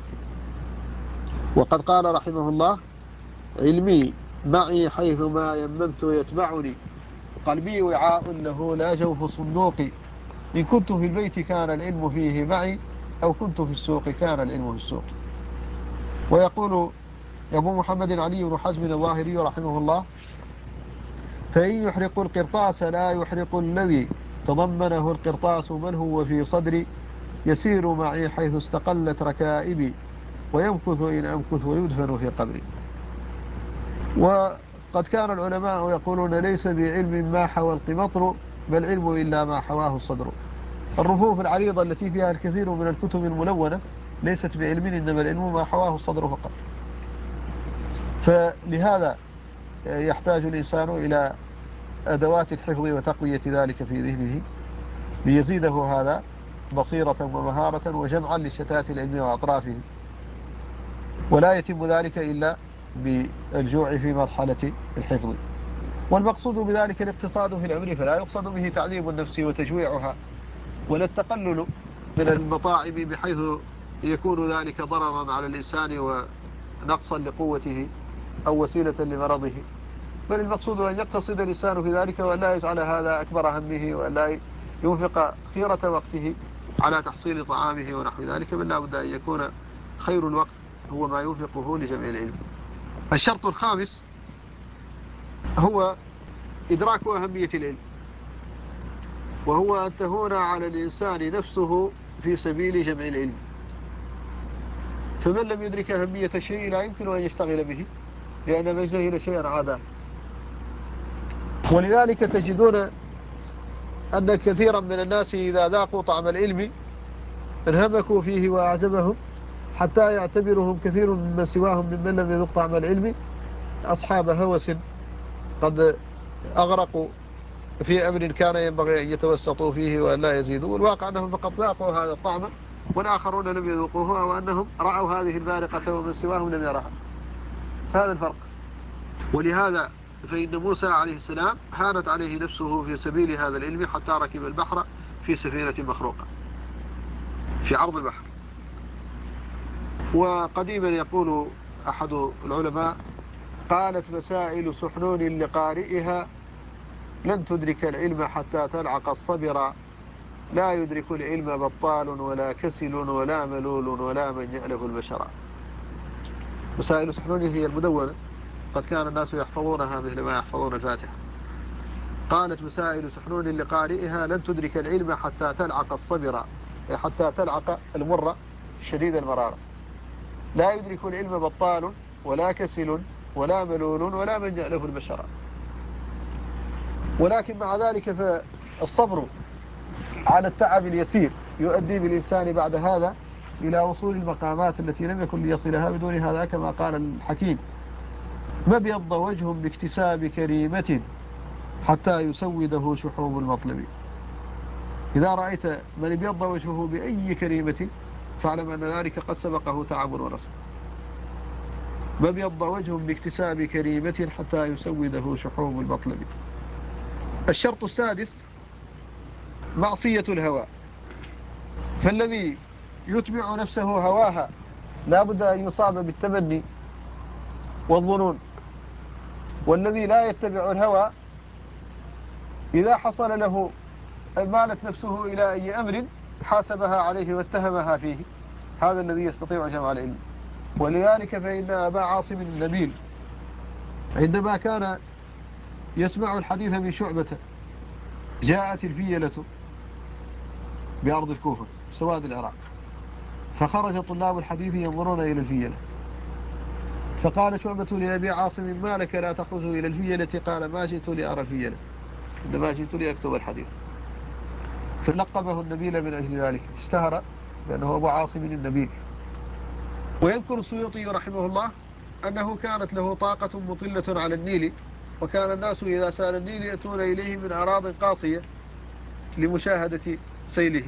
وقد قال رحمه الله: علمي معي حيث ما يممت يتبعني، قلبي وعاء له لا جوف صندوق، إن كنت في البيت كان العلم فيه معي، أو كنت في السوق كان العلم في السوق. ويقول أبو محمد علي بن حزم الظاهري رحمه الله: فإن يحرق القرطاس لا يحرق الذي تضمنه القرطاس، من هو في صدري يسير معي حيث استقلت ركائبي، ويمكث إن أمكث ويدفن في قبري. وقد كان العلماء يقولون: ليس بعلم ما حوى القمطر، بل علم إلا ما حواه الصدر. الرفوف العريضة التي فيها الكثير من الكتب الملونة ليست بعلم، إنما العلم ما حواه الصدر فقط. فلهذا يحتاج الإنسان إلى أدوات الحفظ وتقوية ذلك في ذهنه، ليزيده هذا بصيرة ومهارة وجمعا لشتات العلم وأطرافه. ولا يتم ذلك إلا بالجوع في مرحلة الحفظ. والمقصود بذلك الاقتصاد في العمر، فلا يقصد به تعذيب النفس وتجويعها، ولا التقلل من المطاعم بحيث يكون ذلك ضررا على الإنسان ونقصا لقوته أو وسيلة لمرضه، بل المقصود أن يقتصد الإنسان في ذلك، وأن لا يجعل هذا أكبر همه، وأن لا ينفق خيرة وقته على تحصيل طعامه ونحو ذلك، بل لا بد أن يكون خير الوقت هو ما ينفقه لجمع العلم. الشرط الخامس هو إدراك أهمية العلم، وهو أن تهون على الإنسان نفسه في سبيل جمع العلم. فمن لم يدرك أهمية الشيء لا يمكن أن يشتغل به، لأن من جهل شيئا عاده. ولذلك تجدون أن كثيرا من الناس إذا ذاقوا طعم العلم انهمكوا فيه وأعجبهم، حتى يعتبرهم كثير ممن سواهم ممن لم يذق طعم العلم أصحاب هوس قد أغرقوا في أمر كان ينبغي أن يتوسطوا فيه وأن لا يزيدوا. والواقع أنهم فقط ذاقوا هذا الطعم والآخرون لم يذوقوه، وأنهم رأوا هذه البارقة ومن سواهم لم يرها. هذا الفرق. ولهذا فإن موسى عليه السلام هانت عليه نفسه في سبيل هذا العلم حتى ركب البحر في سفينة مخروقة في عرض البحر. وقديما يقول أحد العلماء: قالت مسائل سحنون لقارئها لن تدرك العلم حتى تلعق الصبر، لا يدرك العلم بطال ولا كسل ولا ملول ولا من يألف البشر. مسائل سحنون هي المدونة، قد كان الناس يحفظونها مثل ما يحفظون الفاتحة. قالت مسائل سحنون لقارئها لن تدرك العلم حتى تلعق الصبر، حتى تلعق المرة شديد المرارة. لا يدرك العلم بطال ولا كسل ولا ملول ولا من يألف البشر. ولكن مع ذلك فالصبر على التعب اليسير يؤدي بالإنسان بعد هذا إلى وصول المقامات التي لم يكن ليصلها بدون هذا، كما قال الحكيم: ما بيض وجه باكتساب كريمة حتى يسوده شحوب المطلب. إذا رأيت من ابيض وجهه بأي كريمة فاعلم أن ذلك قد سبقه تعب ونصب. ما بيض وجه باكتساب كريمة حتى يسوده شحوب المطلب. الشرط السادس معصية الهوى، فالذي يتبع نفسه هواها لا بد أن يصاب بالتمني والظنون. والذي لا يتبع الهوى إذا حصل له مالت نفسه إلى أي أمر حاسبها عليه واتهمها فيه، هذا الذي يستطيع جمع العلم. ولذلك فإن أبا عاصم النبيل عندما كان يسمع الحديث من شعبة جاءت الفيلة بأرض الكوفة سواد العراق، فخرج طلاب الحديث ينظرون إلى الفيلة، فقال شعبة لأبي عاصم ما لك لا تخرج إلى الفيلة؟ قال ما جئت لأرى الفيلة، إنما جئت لأكتب الحديث. فلقبه النبيل من أجل ذلك، اشتهر لأنه أبو عاصم النبيل. ويذكر السيوطي رحمه الله أنه كانت له طاقة مطلة على النيل، وكان الناس إذا سال النيل يأتون إليه من أراض قاصية لمشاهدة سيله،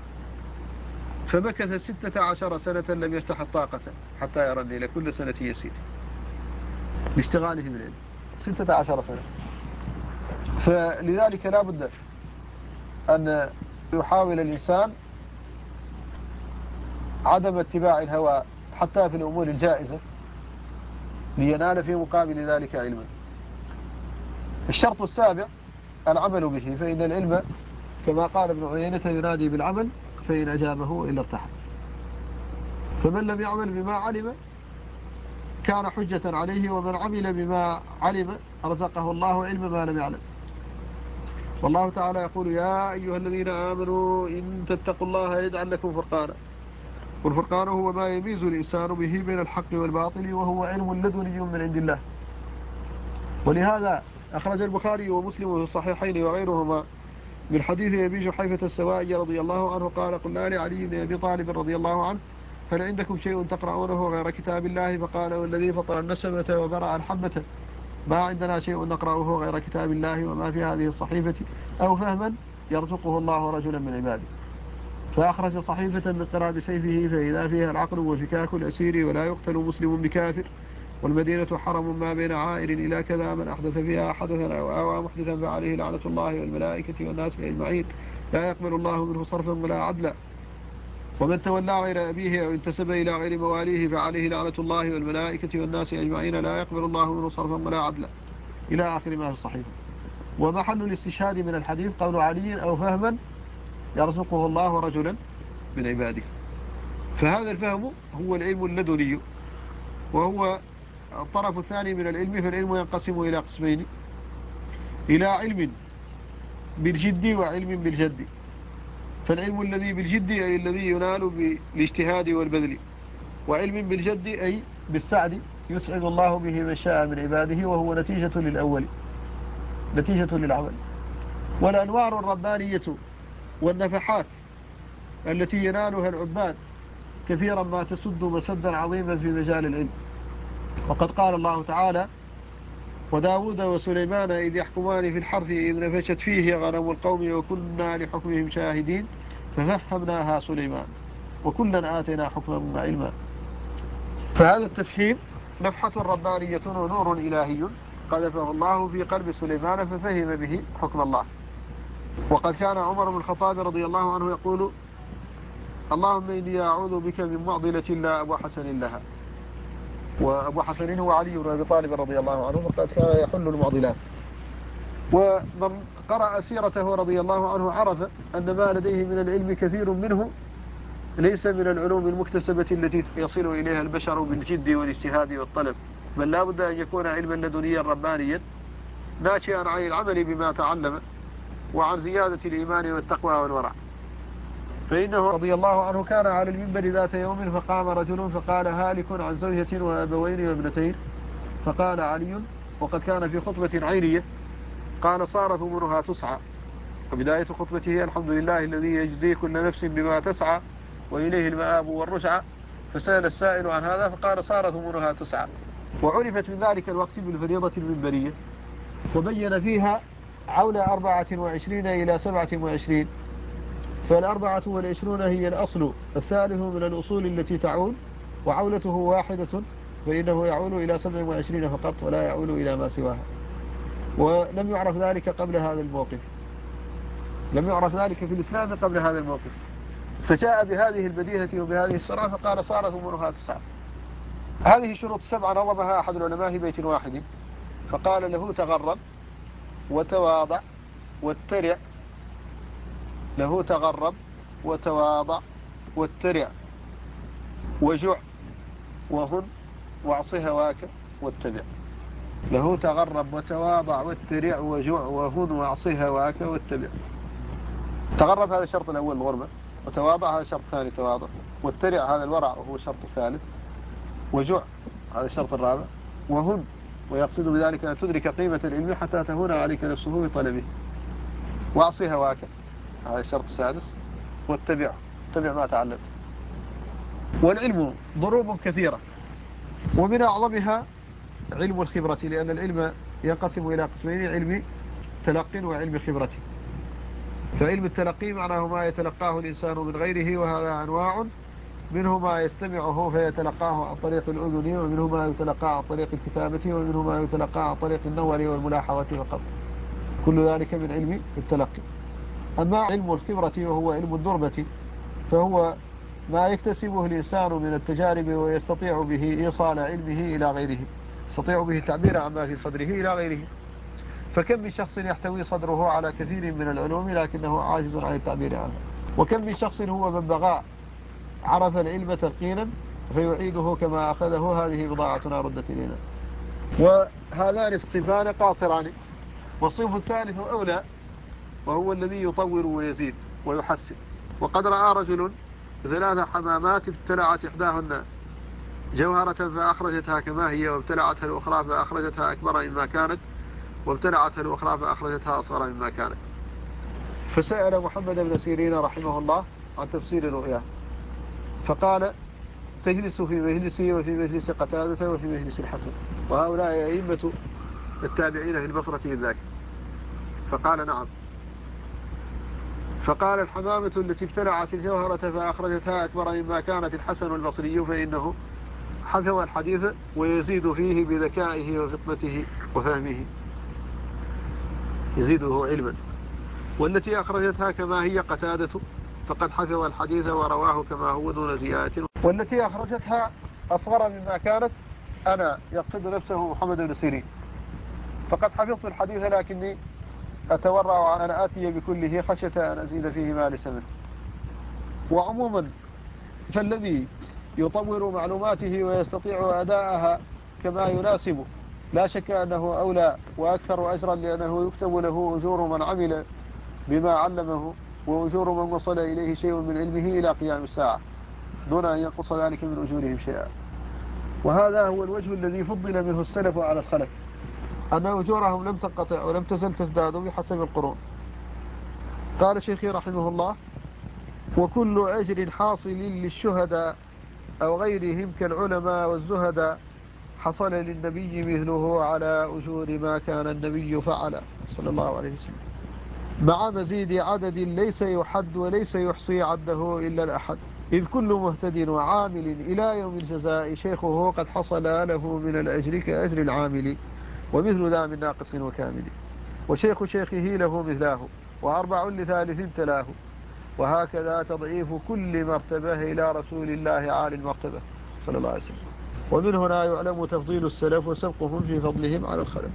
فمكث 16 سنة لم يفتح الطاقة حتى يرى النيل كل سنة يسير لاشتغاله بالعلم 16 سنة. فلذلك لا بد أن يحاول الإنسان عدم اتباع الهوى حتى في الأمور الجائزة لينال في مقابل ذلك علما. الشرط السابع العمل به، فإن العلم كما قال ابن عيينة ينادي بالعمل، فإن أجابه إلا ارتحل. فمن لم يعمل بما علم كان حجة عليه، ومن عمل بما علم رزقه الله علم ما لم يعلم. والله تعالى يقول يا أيها الذين آمنوا إن تتقوا الله يجعل لكم فرقانا، والفرقان هو ما يميز الإنسان به بين الحق والباطل، وهو علم لدني من عند الله. ولهذا أخرج البخاري ومسلم في الصحيحين وغيرهما من حديث أبي جحيفة السوائي رضي الله عنه قال قلنا لعلي بن أبي طالب رضي الله عنه هل عندكم شيء تقرؤونه غير كتاب الله؟ فقال والذي فطر النسمة وبرع الحبة ما عندنا شيء نقرأه غير كتاب الله وما في هذه الصحيفة، أو فهما يرزقه الله رجلا من عباده. فأخرج صحيفة من قراب سيفه فإذا فيها العقل وفكاك الأسير ولا يقتل مسلم بكافر، والمدينة حرم ما بين عائر إلى كذا، من أحدث فيها حدثا أو آوى محدثا فعليه لعنة الله والملائكة والناس أجمعين لا يقبل الله منه صرفا ولا عدلا، ومن تولى غير أبيه أو انتسب إلى غير مواليه فعليه لعنة الله والملائكة والناس أجمعين لا يقبل الله منه صرفا ولا عدلا، إلى آخر ما في الصحيفة. ومحل الاستشهاد من الحديث قول علي أو فهما يرزقه الله رجلا من عباده. فهذا الفهم هو العلم اللدني، وهو الطرف الثاني من العلم. فالعلم ينقسم إلى قسمين، إلى علم بالجد وعلم بالجد. فالعلم الذي بالجد أي الذي ينال بالاجتهاد والبذل، وعلم بالجد أي بالسعد يسعد الله به من شاء من عباده، وهو نتيجة للأول، نتيجة للعمل. والأنوار الربانية والنفحات التي ينالها العباد كثيرا ما تسد مسدا عظيما في مجال العلم. وقد قال الله تعالى وداود وسليمان إذ يحكمان في الحرث إذ نفشت فيه غنم القوم وكنا لحكمهم شاهدين ففهمناها سليمان وكلا آتنا حكما وعلما. فهذا التفهيم نفحة ربانية ونور إلهي قذفه الله في قلب سليمان ففهم به حكم الله. وقد كان عمر بن الخطاب رضي الله عنه يقول اللهم إني أعوذ بك من معضلة لا أبو حسن لها. وأبو حسن هو علي بن أبي طالب رضي الله عنه، وقد كان يحل المعضلات. ومن قرأ سيرته رضي الله عنه عرف أن ما لديه من العلم كثير منه ليس من العلوم المكتسبة التي يصل إليها البشر بالجد والاجتهاد والطلب، بل لا بد أن يكون علما لدنيا ربانيا ناشئا عن العمل بما تعلم وعن زيادة الإيمان والتقوى والورع. فإنه رضي الله عنه كان على المنبر ذات يوم فقام رجل فقال هالك عن زوجة وأبوين وابنتين، فقال علي وقد كان في خطبة عينية قال صار ثمرها تسعى. وبداية خطبته الحمد لله الذي يجزي كل نفس بما تسعى وإليه المآب والرجعى. فسأل السائل عن هذا فقال صار ثمرها تسعى. وعرفت من ذلك الوقت بالفريضة المنبرية، وبين فيها عول 24 إلى 27. فال24 هي الأصل الثالث من الأصول التي تعول، وعولته واحدة فإنه يعول إلى 27 فقط ولا يعول إلى ما سواها. ولم يعرف ذلك قبل هذا الموقف، لم يعرف ذلك في الإسلام قبل هذا الموقف. فجاء بهذه البديهة وبهذه السرعة فقال صارت أمورها 9. هذه شروط 7 نظمها أحد العلماء في بيت واحد، فقال له تغرب وتواضع واترع، له تغرب وتواضع واترع وجع وهن واعص هواك واتبع. له تغرب وتواضع واترع وجع وهن واعص هواك واتبع. تغرب هذا الشرط الأول الغربة، وتواضع هذا الشرط الثاني تواضع، واترع هذا الورع وهو الشرط الثالث، وجع هذا الشرط الرابع، وهن ويقصد بذلك أن تدرك قيمة العلم حتى تهون عليك نفسه بطلبه، واعص هواك هذا الشرط السادس، واتبع ما تعلم. والعلم ضروب كثيرة، ومن أعظمها علم الخبرة، لأن العلم ينقسم إلى قسمين: علم تلقي وعلم خبرة. فعلم التلقي معناه ما يتلقاه الإنسان من غيره، وهذا أنواع: منه ما يستمعه فيتلقاه عن طريق الأذن، ومنه ما يتلقاه عن طريق الكتابة، ومنه ما يتلقاه عن طريق النظر والملاحظة فقط. كل ذلك من علم التلقي. أما علم الخبرة وهو علم الدربة، فهو ما يكتسبه الإنسان من التجارب ويستطيع به إيصال علمه إلى غيره، يستطيع به التعبير عما في صدره إلى غيره. فكم من شخص يحتوي صدره على كثير من العلوم لكنه عاجز عن التعبير عنه، وكم من شخص هو من بغى عرف العلم تلقينا فيعيده كما أخذه. هذه بضاعتنا ردت إلينا. وهذان الصفان قاصران، والصنف الثالث أولى، وهو الذي يطور ويزيد ويحسن. وقد رأى رجل 3 حمامات ابتلعت إحداهن جوهرة فأخرجتها كما هي، وابتلعتها الأخرى فأخرجتها أكبر مما كانت، وابتلعتها الأخرى فأخرجتها أصغر مما كانت. فسأل محمد بن سيرين رحمه الله عن تفسير رؤياه، فقال: تجلس في مجلسي وفي مجلس قتادة وفي مجلس الحسن، وهؤلاء أئمة التابعين في البصرة ذاك. فقال: نعم. فقال: الحمامة التي ابتلعت الجوهرة فأخرجتها أكبر مما كانت الحسن البصري، فإنه حذو الحديث ويزيد فيه بذكائه وفطنته وفهمه، يزيده علما. والتي أخرجتها كما هي قتادة، فقد حفظ الحديث ورواه كما هو دون زيادة. والتي أخرجتها أصغر مما كانت أنا، يقصد نفسه محمد بن سيرين، فقد حفظت الحديث لكني أتورع أن آتي بكله خشية أن أزيد فيه ما ليس منه. وعموما فالذي يطور معلوماته ويستطيع أداءها كما يناسب لا شك أنه أولى وأكثر أجرا، لأنه يكتب له أجور من عمل بما علمه، وأجور من وصل إليه شيء من علمه إلى قيام الساعة، دون أن ينقص ذلك من أجورهم شيئا. وهذا هو الوجه الذي فضل منه السلف على الخلف، أن أجورهم لم تنقطع ولم تزل تزداد بحسب القرون. قال شيخي رحمه الله: وكل أجر حاصل للشهداء أو غيرهم كالعلماء والزهداء حصل للنبي مثله على أجور ما كان النبي فعل صلى الله عليه وسلم، مع مزيد عدد ليس يحد وليس يحصي عده إلا الأحد، إذ كل مهتد وعامل إلى يوم الجزاء شيخه قد حصل له من الأجر كأجر العامل، ومثل ذا من ناقص وكامل، وشيخ شيخه له مثلاه، وأربع لثالث تلاه، وهكذا تضعيف كل مرتبة إلى رسول الله عالي المرتبة صلى الله عليه وسلم. ومن هنا يعلم تفضيل السلف وسبقهم في فضلهم على الخلف.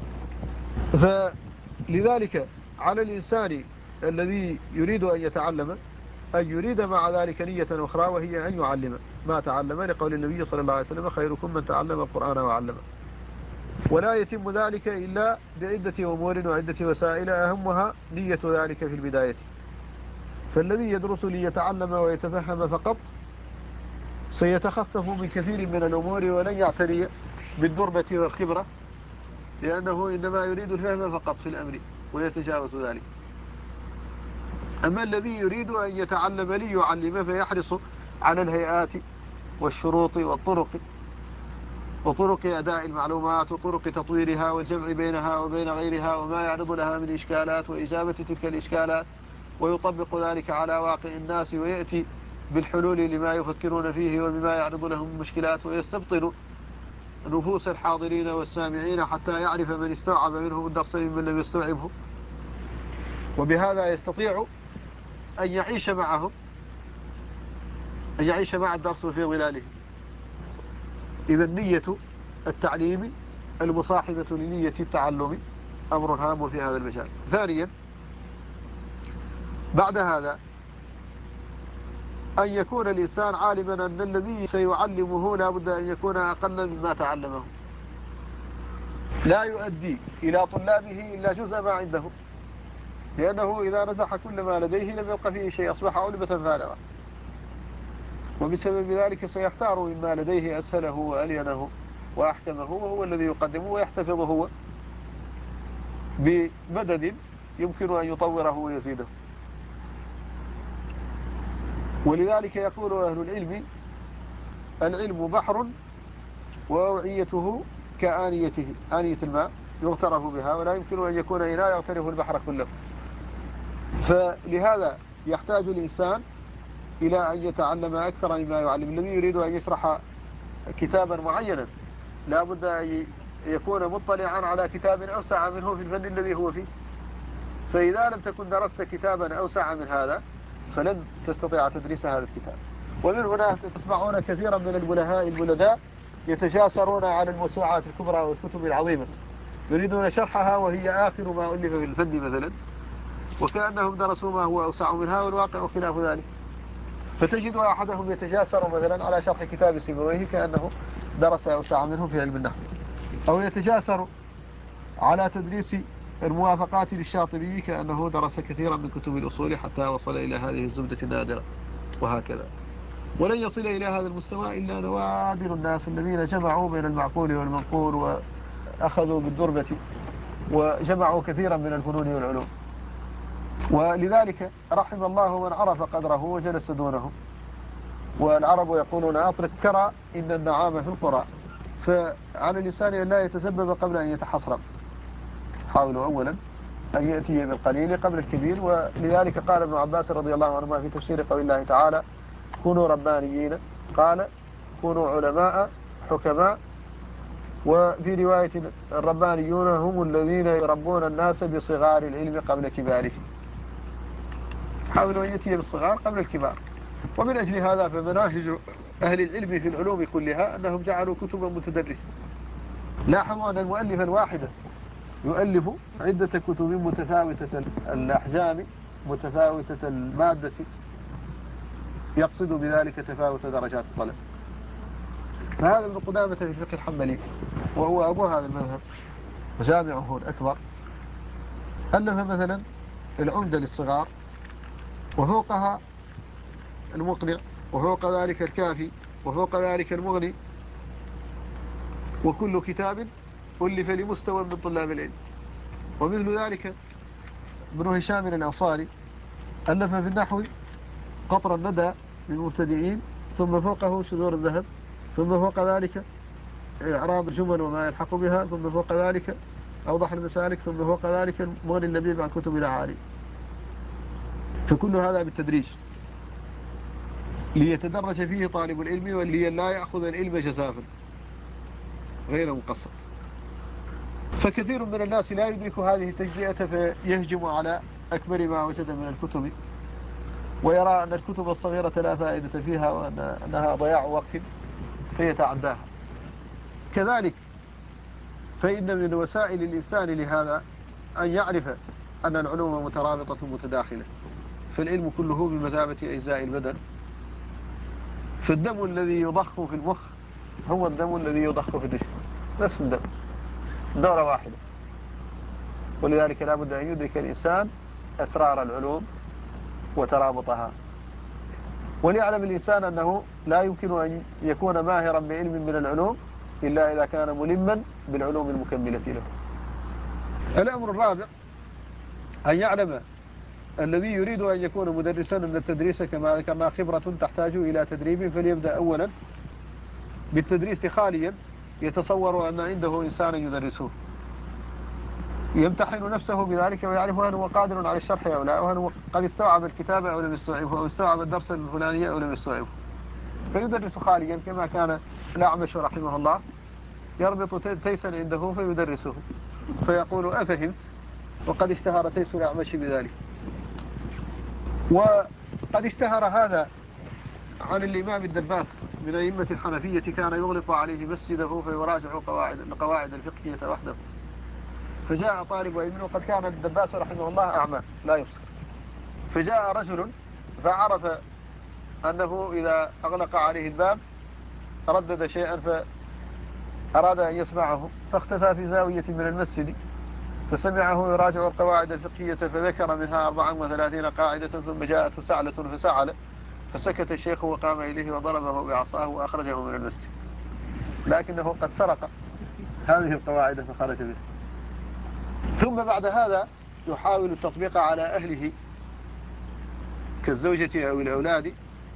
فلذلك على الإنسان الذي يريد أن يتعلم أن يريد مع ذلك نية أخرى، وهي أن يعلم ما تعلم، لقول النبي صلى الله عليه وسلم: خيركم من تعلم القرآن وعلمه. ولا يتم ذلك إلا بعدة أمور وعدة وسائل، أهمها نية ذلك في البداية. فالذي يدرس ليتعلم ويتفهم فقط سيتخفف من كثير من الأمور ولن يعتني بالدربة والخبرة، لأنه إنما يريد الفهم فقط في الأمر ويتجاوز ذلك. أما الذي يريد أن يتعلم ليعلم فيحرص على الهيئات والشروط وطرق أداء المعلومات وطرق تطويرها والجمع بينها وبين غيرها وما يعرض لها من إشكالات وإجابة تلك الإشكالات، ويطبق ذلك على واقع الناس ويأتي بالحلول لما يفكرون فيه وبما يعرض لهم المشكلات، ويستبطن نفوس الحاضرين والسامعين حتى يعرف من استوعب منهم الدرس ممن لم يستوعبه، وبهذا يستطيع أن يعيش معهم أن يعيش مع الدرس في ظلاله. إذا نية التعليم المصاحبة لنية التعلم أمر هام في هذا المجال. ثانيا بعد هذا أن يكون الإنسان عالما أن الذي سيعلمه لا بد أن يكون أقل مما تعلمه، لا يؤدي إلى طلابه إلا جزء ما عنده، لأنه إذا نزح كل ما لديه لم يبق فيه شيء، أصبح علبة فارغة، وبسبب ذلك سيختار مما لديه أسهله وألينه وأحكمه، وهو الذي يقدمه ويحتفظه هو بمدد يمكن أن يطوره ويزيده. ولذلك يقول أهل العلم: العلم بحر وأوعيته كآنيته، آنية الماء يغترف بها، ولا يمكن أن يكون إناء يغترف البحر كله. فلهذا يحتاج الإنسان إلى أن يتعلم أكثر مما يعلم. الذي يريد أن يشرح كتابا معينا لا بد أن يكون مطلعا على كتاب أوسع منه في الفن الذي هو فيه، فإذا لم تكن درست كتابا أوسع من هذا فلن تستطيع تدريس هذا الكتاب. ومن هنا تسمعون كثيرا من البلهاء البلداء يتجاسرون على الموسوعات الكبرى والكتب العظيمة، يريدون شرحها وهي آخر ما ألف في الفن مثلا، وكأنهم درسوا ما هو أوسع منها، والواقع خلاف ذلك. فتجد أحدهم يتجاسر مثلا على شرح كتاب سيبويه كأنه درس أوسع منه في علم النحو، أو يتجاسر على تدريس الموافقات للشاطبي كأنه درس كثيرا من كتب الأصول حتى وصل إلى هذه الزبدة النادرة، وهكذا. ولن يصل إلى هذا المستوى إلا نوادر الناس الذين جمعوا بين المعقول والمنقول وأخذوا بالدربة وجمعوا كثيرا من الفنون والعلوم. ولذلك رحم الله من عرف قدره وجلس دونه. والعرب يقولون: أطرق كرى إن النعام في القرى. فعلى الإنسان أن لا يتسبب قبل أن يتحصرم. حاولوا أولا أن يأتي بالقليل قبل الكبير. ولذلك قال ابن عباس رضي الله عنهما في تفسير قول الله تعالى: كونوا ربانيين، قال: كونوا علماء حكماء. وفي رواية: الربانيون هم الذين يربون الناس بصغار العلم قبل كباره. حاولوا أن يأتي بالصغار قبل الكبار. ومن أجل هذا فمناهج أهل العلم في العلوم كلها أنهم جعلوا كتبا متدرسة. لاحظوا أن المؤلف الواحد يؤلف عدة كتب متفاوتة الأحجام، متفاوتة المادة، يقصد بذلك تفاوت درجات الطلب. فهذا ابن قدامة في الفقه الحنبلي، وهو أبو هذا المذهب وجامعه الأكبر، ألف مثلا العمدة للصغار، وفوقها المقنع، وفوق ذلك الكافي، وفوق ذلك المغني، وكل كتاب ألف لمستوى من طلاب العلم. ومثل ذلك ابن هشام الأنصاري ألف في النحو قطر الندى للمبتدئين، ثم فوقه شذور الذهب، ثم فوق ذلك إعراب الجمل وما يلحق بها، ثم فوق ذلك أوضح المسالك، ثم فوق ذلك مغني اللبيب عن كتب الأعالي. فكل هذا بالتدريج ليتدرج فيه طالب العلم، ولي لا يأخذ العلم جزافا غير مقصر. فكثير من الناس لا يدرك هذه التجزئة فيهجم على أكبر ما وجد من الكتب، ويرى أن الكتب الصغيرة لا فائدة فيها وأنها ضياع وقت فيتعداها. كذلك فإن من وسائل الإنسان لهذا أن يعرف أن العلوم مترابطة متداخلة، فالعلم كله بمثابة أجزاء البدن. فالدم الذي يضخ في المخ هو الدم الذي يضخ في الجسم، نفس الدم، دورة واحدة. ولذلك لا بد أن يدرك الإنسان أسرار العلوم وترابطها. وليعلم الإنسان أنه لا يمكن أن يكون ماهرا بعلم من العلوم إلا إذا كان ملما بالعلوم المكملة له. الأمر الرابع أن يعلم الذي يريد أن يكون مدرسا أن التدريس كما ذكرنا خبرة تحتاج إلى تدريب، فليبدأ أولا بالتدريس خاليا يتصور أن عنده إنسانا يدرسه، يمتحن نفسه بذلك ويعرف أنه قادر على الشرح أو لا، وأنه قد استوعب الكتاب أو لم يستوعبه، أو استوعب الدرس الفلاني أو لم يستوعبه، فيدرس خاليا كما كان الأعمش رحمه الله يربط تيسا عنده فيدرسه فيقول: أفهمت؟ وقد اشتهر تيس الأعمش بذلك. وقد اشتهر هذا عن الإمام الدباس من أئمة الحنفية كان يغلق عليه مسجده فيراجع القواعد الفقهية وحده. فجاء طالب علم، وقد كان الدباس رحمه الله أعمى لا يبصر، فجاء رجل فعرف أنه إذا أغلق عليه الباب ردد شيئا فأراد أن يسمعه، فاختفى في زاوية من المسجد فسمعه يراجع القواعد الفقهية فذكر منها 34 قاعدة، ثم جاءته سعلة فسعل، فسكت الشيخ وقام إليه وضربه بعصاه وأخرجه من المسجد، لكنه قد سرق هذه القواعد فخرج به. ثم بعد هذا يحاول التطبيق على أهله كالزوجة أو الأولاد،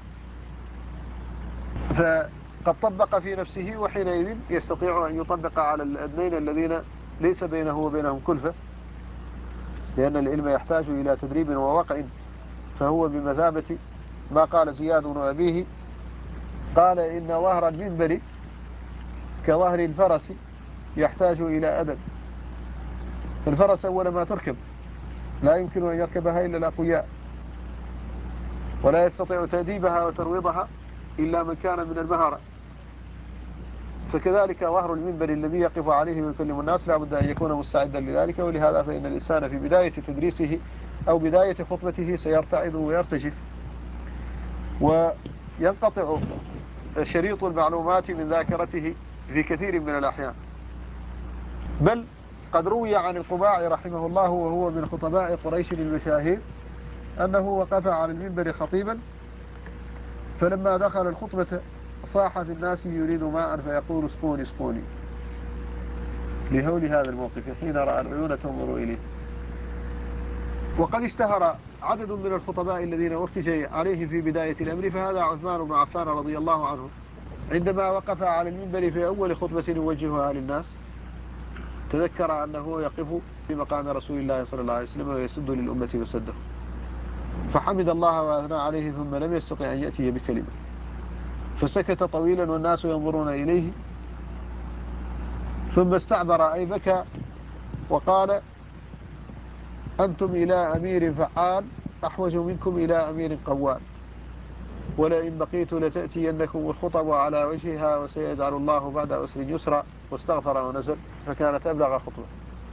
فقد طبق في نفسه، وحينئذ يستطيع أن يطبق على الأدنين الذين ليس بينه وبينهم كلفة، لأن العلم يحتاج إلى تدريب ووقع، فهو بمثابة ما قال زياد بن أبيه، قال إن ظهر المنبر كظهر الفرس يحتاج إلى أدب. الفرس أول ما تركب لا يمكن أن يركبها إلا الأقوياء، ولا يستطيع تأديبها وترويضها إلا من كان من المهارة. فكذلك ظهر المنبر الذي يقف عليه ويكلم الناس لا بد أن يكون مستعدا لذلك. ولهذا فإن الإنسان في بداية تدريسه أو بداية خطبته سيرتعد ويرتجف، وينقطع شريط المعلومات من ذاكرته في كثير من الأحيان. بل قد روي عن القباع رحمه الله وهو من خطباء قريش المشاهير أنه وقف على المنبر خطيبا، فلما دخل الخطبة صاح في الناس يريد ماء فيقول اسقوني اسقوني، لهول هذا الموقف حين رأى العيون تنظر إليه. وقد اشتهر عدد من الخطباء الذين ارتجي عليه في بداية الأمر، فهذا عثمان بن عفان رضي الله عنه عندما وقف على المنبر في أول خطبة يوجهها للناس تذكر أنه يقف في مقام رسول الله صلى الله عليه وسلم ويسد للأمة وسده، فحمد الله وأثنى عليه، ثم لم يستطع أن يأتي بكلمة، فسكت طويلا والناس ينظرون إليه، ثم استعبر أي بكى وقال أنتم إلى أمير فعال أحوج منكم إلى أمير قوال، ولئن بقيت لتأتينكم الخطب على وجهها وسيجعل الله بعد أسر يسرا، واستغفر ونزل، فكانت أبلغ خطبة.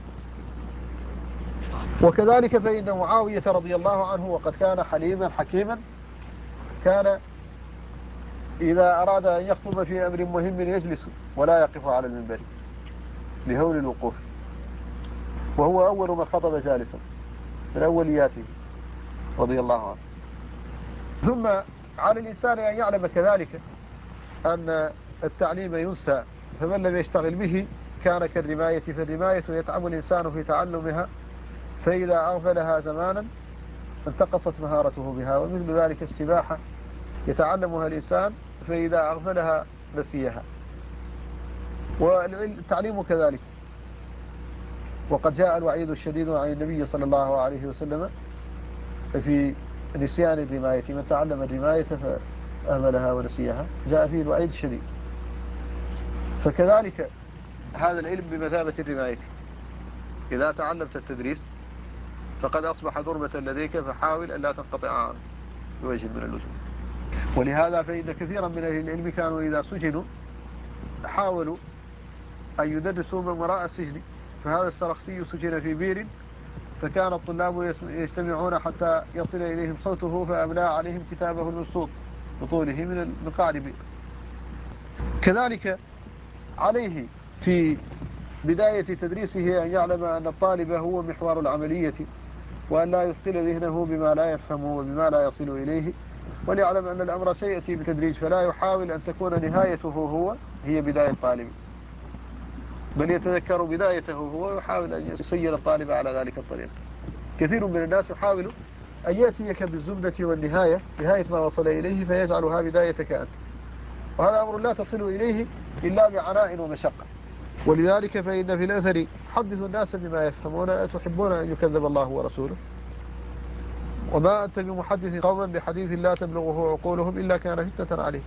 وكذلك فإن معاوية رضي الله عنه وقد كان حليما حكيما كان إذا أراد أن يخطب في أمر مهم يجلس ولا يقف على المنبر لهول الوقوف، وهو أول من خطب جالسا من أولياته رضي الله عنه. ثم على الإنسان أن يعلم كذلك أن التعليم ينسى، فمن لم يشتغل به كان كالرماية، فالرماية يتعب الإنسان في تعلمها، فإذا أغفلها زمانا انتقصت مهارته بها، ومثل ذلك السباحة يتعلمها الإنسان فإذا أغفلها نسيها، والتعليم كذلك. وقد جاء الوعيد الشديد عن النبي صلى الله عليه وسلم في نسيان الرماية، من تعلم الرماية فأهملها ونسيها جاء فيه الوعيد الشديد. فكذلك هذا العلم بمثابة الرماية، إذا تعلمت التدريس فقد أصبح ضربة لديك، فحاول أن لا تنقطع عنه بوجه من الوجوه. ولهذا فإن كثيرا من أهل العلم كانوا إذا سجنوا حاولوا أن يدرسوا من وراء السجن، فهذا السرخسي سجن في بير، فكان الطلاب يجتمعون حتى يصل إليهم صوته فأملا عليهم كتابه المبسوط بطوله من قعر بئر. كذلك عليه في بداية تدريسه أن يعلم أن الطالب هو محور العملية، وأن لا يثقل ذهنه بما لا يفهمه وبما لا يصل إليه، وليعلم أن الأمر سيأتي بالتدريج، فلا يحاول أن تكون نهايته هي بداية الطالب، بل يتذكر بدايته هو ويحاول أن يسير الطالب على ذلك الطريق. كثير من الناس يحاول أن يأتيك بالزبدة والنهاية نهاية ما وصل إليه فيجعلها بدايتك أنت، وهذا أمر لا تصل إليه إلا بعناء ومشقة. ولذلك فإن في الأثر حدثوا الناس بما يفهمون أتحبون أن يكذب الله ورسوله، وما أنت بمحدث قوما بحديث لا تبلغه عقولهم إلا كان فتنة عليه.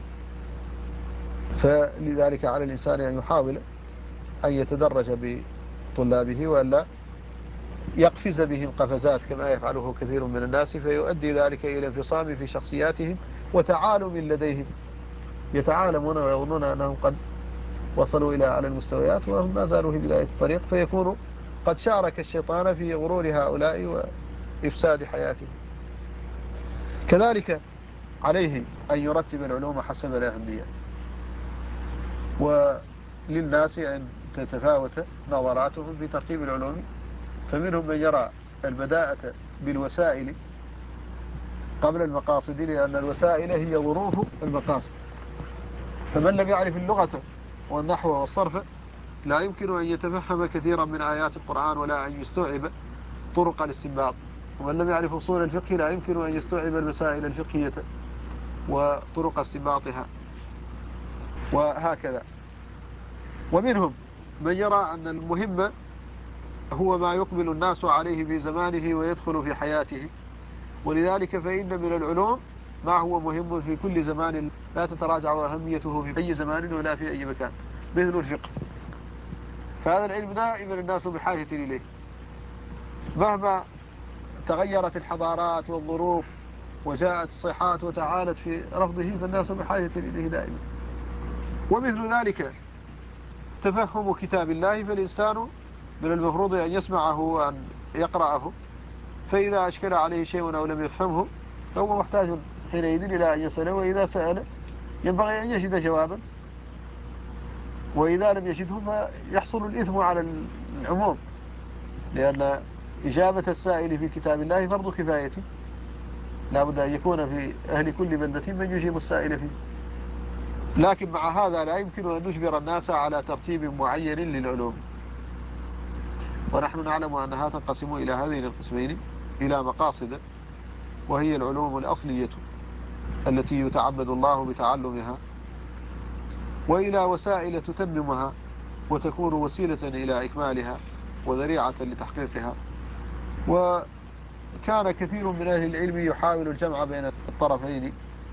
فلذلك على الإنسان أن يحاول أن يتدرج بطلابه وألا يقفز بهم قفزات كما يفعله كثير من الناس، فيؤدي ذلك إلى انفصام في شخصياتهم وتعالم لديهم، يتعالمون ويظنون أنهم قد وصلوا إلى أعلى المستويات وهم ما زالوا في بداية الطريق، فيكونوا قد شارك الشيطان في غرور هؤلاء وإفساد حياتهم. كذلك عليه أن يرتب العلوم حسب الأهمية، وللناس أن تتفاوت نظراتهم في ترتيب العلوم، فمنهم من يرى البداءة بالوسائل قبل المقاصد، لأن الوسائل هي ظروف المقاصد، فمن لم يعرف اللغة والنحو والصرف لا يمكن أن يتفهم كثيرا من آيات القرآن ولا أن يستوعب طرق الاستنباط، ومن لم يعرف أصول الفقه لا يمكن أن يستوعب المسائل الفقهية وطرق استنباطها، وهكذا. ومنهم من يرى أن المهم هو ما يقبل الناس عليه في زمانه ويدخل في حياته، ولذلك فإن من العلوم ما هو مهم في كل زمان لا تتراجع أهميته في أي زمان ولا في أي مكان، مثل الفقه، فهذا العلم دائما الناس بحاجة إليه، مهما تغيرت الحضارات والظروف وجاءت الصيحات وتعالت في رفضه فالناس بحاجة إليه دائما. ومثل ذلك تفهم كتاب الله، فالإنسان من المفروض أن يسمعه وأن يقرأه، فإذا أشكل عليه شيء أو لم يفهمه فهو محتاج حينئذ إلى أن يسأل، وإذا سأل ينبغي أن يجد جوابا، وإذا لم يجده فيحصل الإثم على العموم، لأن إجابة السائل في كتاب الله فرض كفاية، لا بد أن يكون في أهل كل بلدة من يجيب السائل فيه، لكن مع هذا لا يمكن أن نجبر الناس على ترتيب معين للعلوم. ونحن نعلم أنها تنقسم إلى هذين القسمين، إلى مقاصد وهي العلوم الأصلية التي يتعبد الله بتعلمها، وإلى وسائل تتممها وتكون وسيلة إلى إكمالها وذريعة لتحقيقها. وكان كثير من أهل العلم يحاول الجمع بين الطرفين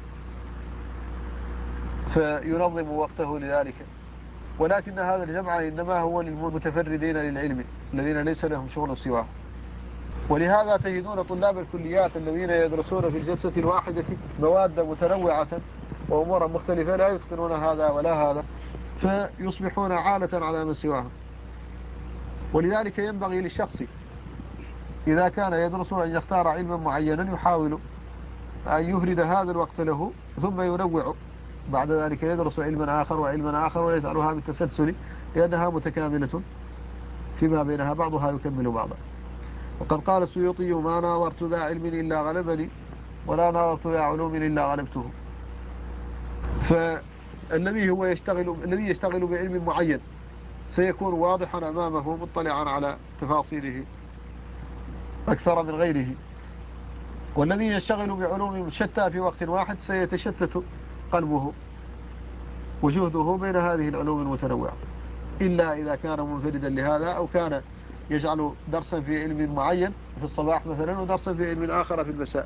فينظم وقته لذلك، ولكن هذا الجمع إنما هو للمتفردين للعلم الذين ليس لهم شغل سواه. ولهذا تجدون طلاب الكليات الذين يدرسون في الجلسة الواحدة مواد متنوعة وأمورا مختلفة لا يتقنون هذا ولا هذا، فيصبحون عالة على من سواهم. ولذلك ينبغي للشخص إذا كان يدرس أن يختار علما معينا يحاول أن يفرد هذا الوقت له، ثم ينوع بعد ذلك يدرس علما آخر وعلما آخر ويجعلها بالتسلسل، لأنها متكاملة فيما بينها بعضها يكمل بعضا. وقد قال السيوطي: ما ناظرت ذا علم إلا غلبني ولا ناظرت ذا علوم إلا غلبته. فالذي يشتغل بعلم معين سيكون واضحا أمامه مطلعا على تفاصيله أكثر من غيره، والذي يشتغل بعلوم شتى في وقت واحد سيتشتت قلبه وجهده بين هذه العلوم المتنوعة، إلا إذا كان منفردا لهذا، أو كان يجعل درسا في علم معين في الصباح مثلا ودرسا في علم آخر في المساء.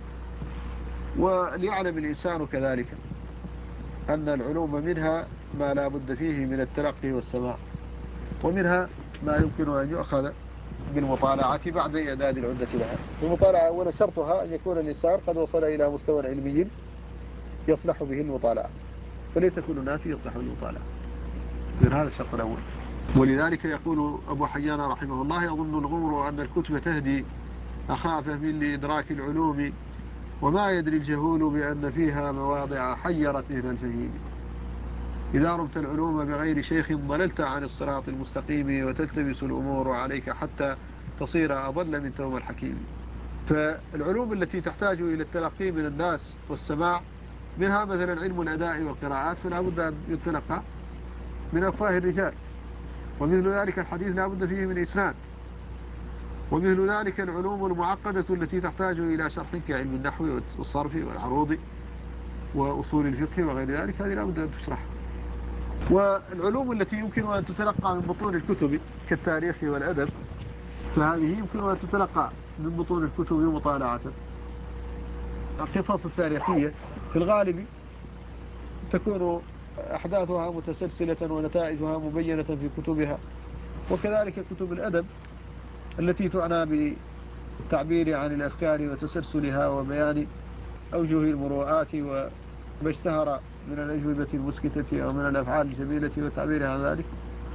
وليعلم الإنسان كذلك أن العلوم منها ما لا بد فيه من التلقي والسماع، ومنها ما يمكن أن يؤخذ بالمطالعة بعد إعداد العدة لها. المطالعة أولا شرطها أن يكون الإنسان قد وصل إلى مستوى علمي يصلح به المطالعة، فليس كل الناس يصلح بالمطالعة، من هذا الشرط الأول. ولذلك يقول أبو حيان رحمه الله: يظن الغمر أن الكتب تهدي أخا فهم لإدراك العلوم، وما يدري الجهول بأن فيها مواضع حيرت مثل الفهيم. إذا رمت العلوم بغير شيخ ضللت عن الصراط المستقيم، وتلتبس الأمور عليك حتى تصير أضل من توم الحكيم. فالعلوم التي تحتاج إلى التلقي من الناس والسماع منها مثلا علم الأداء والقراءات، فلا بد أن يتلقى من أفواه الرجال، ومثل ذلك الحديث لا بد فيه من إسناد، ومثل ذلك العلوم المعقدة التي تحتاج إلى شرح كعلم النحو والصرف والعروض وأصول الفقه وغير ذلك، هذه لا بد أن تشرح. والعلوم التي يمكن أن تتلقى من بطون الكتب كالتاريخ والأدب، فهذه يمكن أن تتلقى من بطون الكتب مطالعة. القصص التاريخية في الغالب تكون أحداثها متسلسلة ونتائجها مبينة في كتبها، وكذلك كتب الأدب التي تعنى بالتعبير عن الأفكار وتسلسلها وبيان أوجه المروءات وما اشتهر من الأجوبة المسكتة أو من الأفعال الجميلة والتعبير عن ذلك،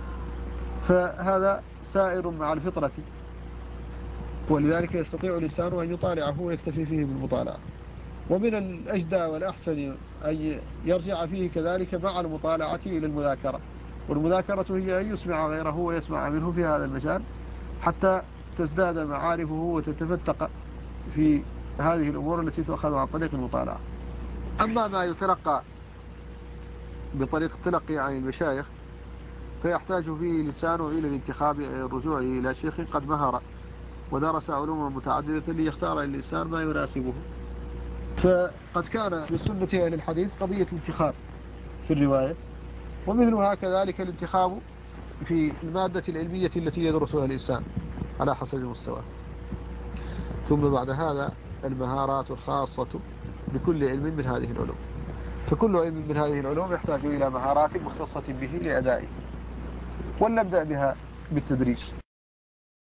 فهذا سائر مع الفطرة، ولذلك يستطيع الإنسان أن يطالعه ويكتفي فيه بالمطالعة. ومن الأجدى والأحسن أن يرجع فيه كذلك مع المطالعة إلى المذاكرة، والمذاكرة هي أن يسمع غيره ويسمع منه في هذا المجال حتى تزداد معارفه وتتفتق في هذه الأمور التي تؤخذ عن طريق المطالعة. أما ما يتلقى بطريق التلقي عن المشايخ فيحتاج فيه الإنسان إلى الانتخاب، الرجوع إلى شيخ قد مهر ودرس علوما متعددة ليختار الإنسان ما يناسبه. فقد كان بالسنة أهل الحديث قضية الانتخاب في الرواية، ومثلها كذلك الانتخاب في المادة العلمية التي يدرسها الإنسان على حسب المستوى. ثم بعد هذا المهارات الخاصة بكل علم من هذه العلوم، فكل علم من هذه العلوم يحتاج إلى مهارات مختصة به لأدائه، ولنبدأ بها بالتدريج.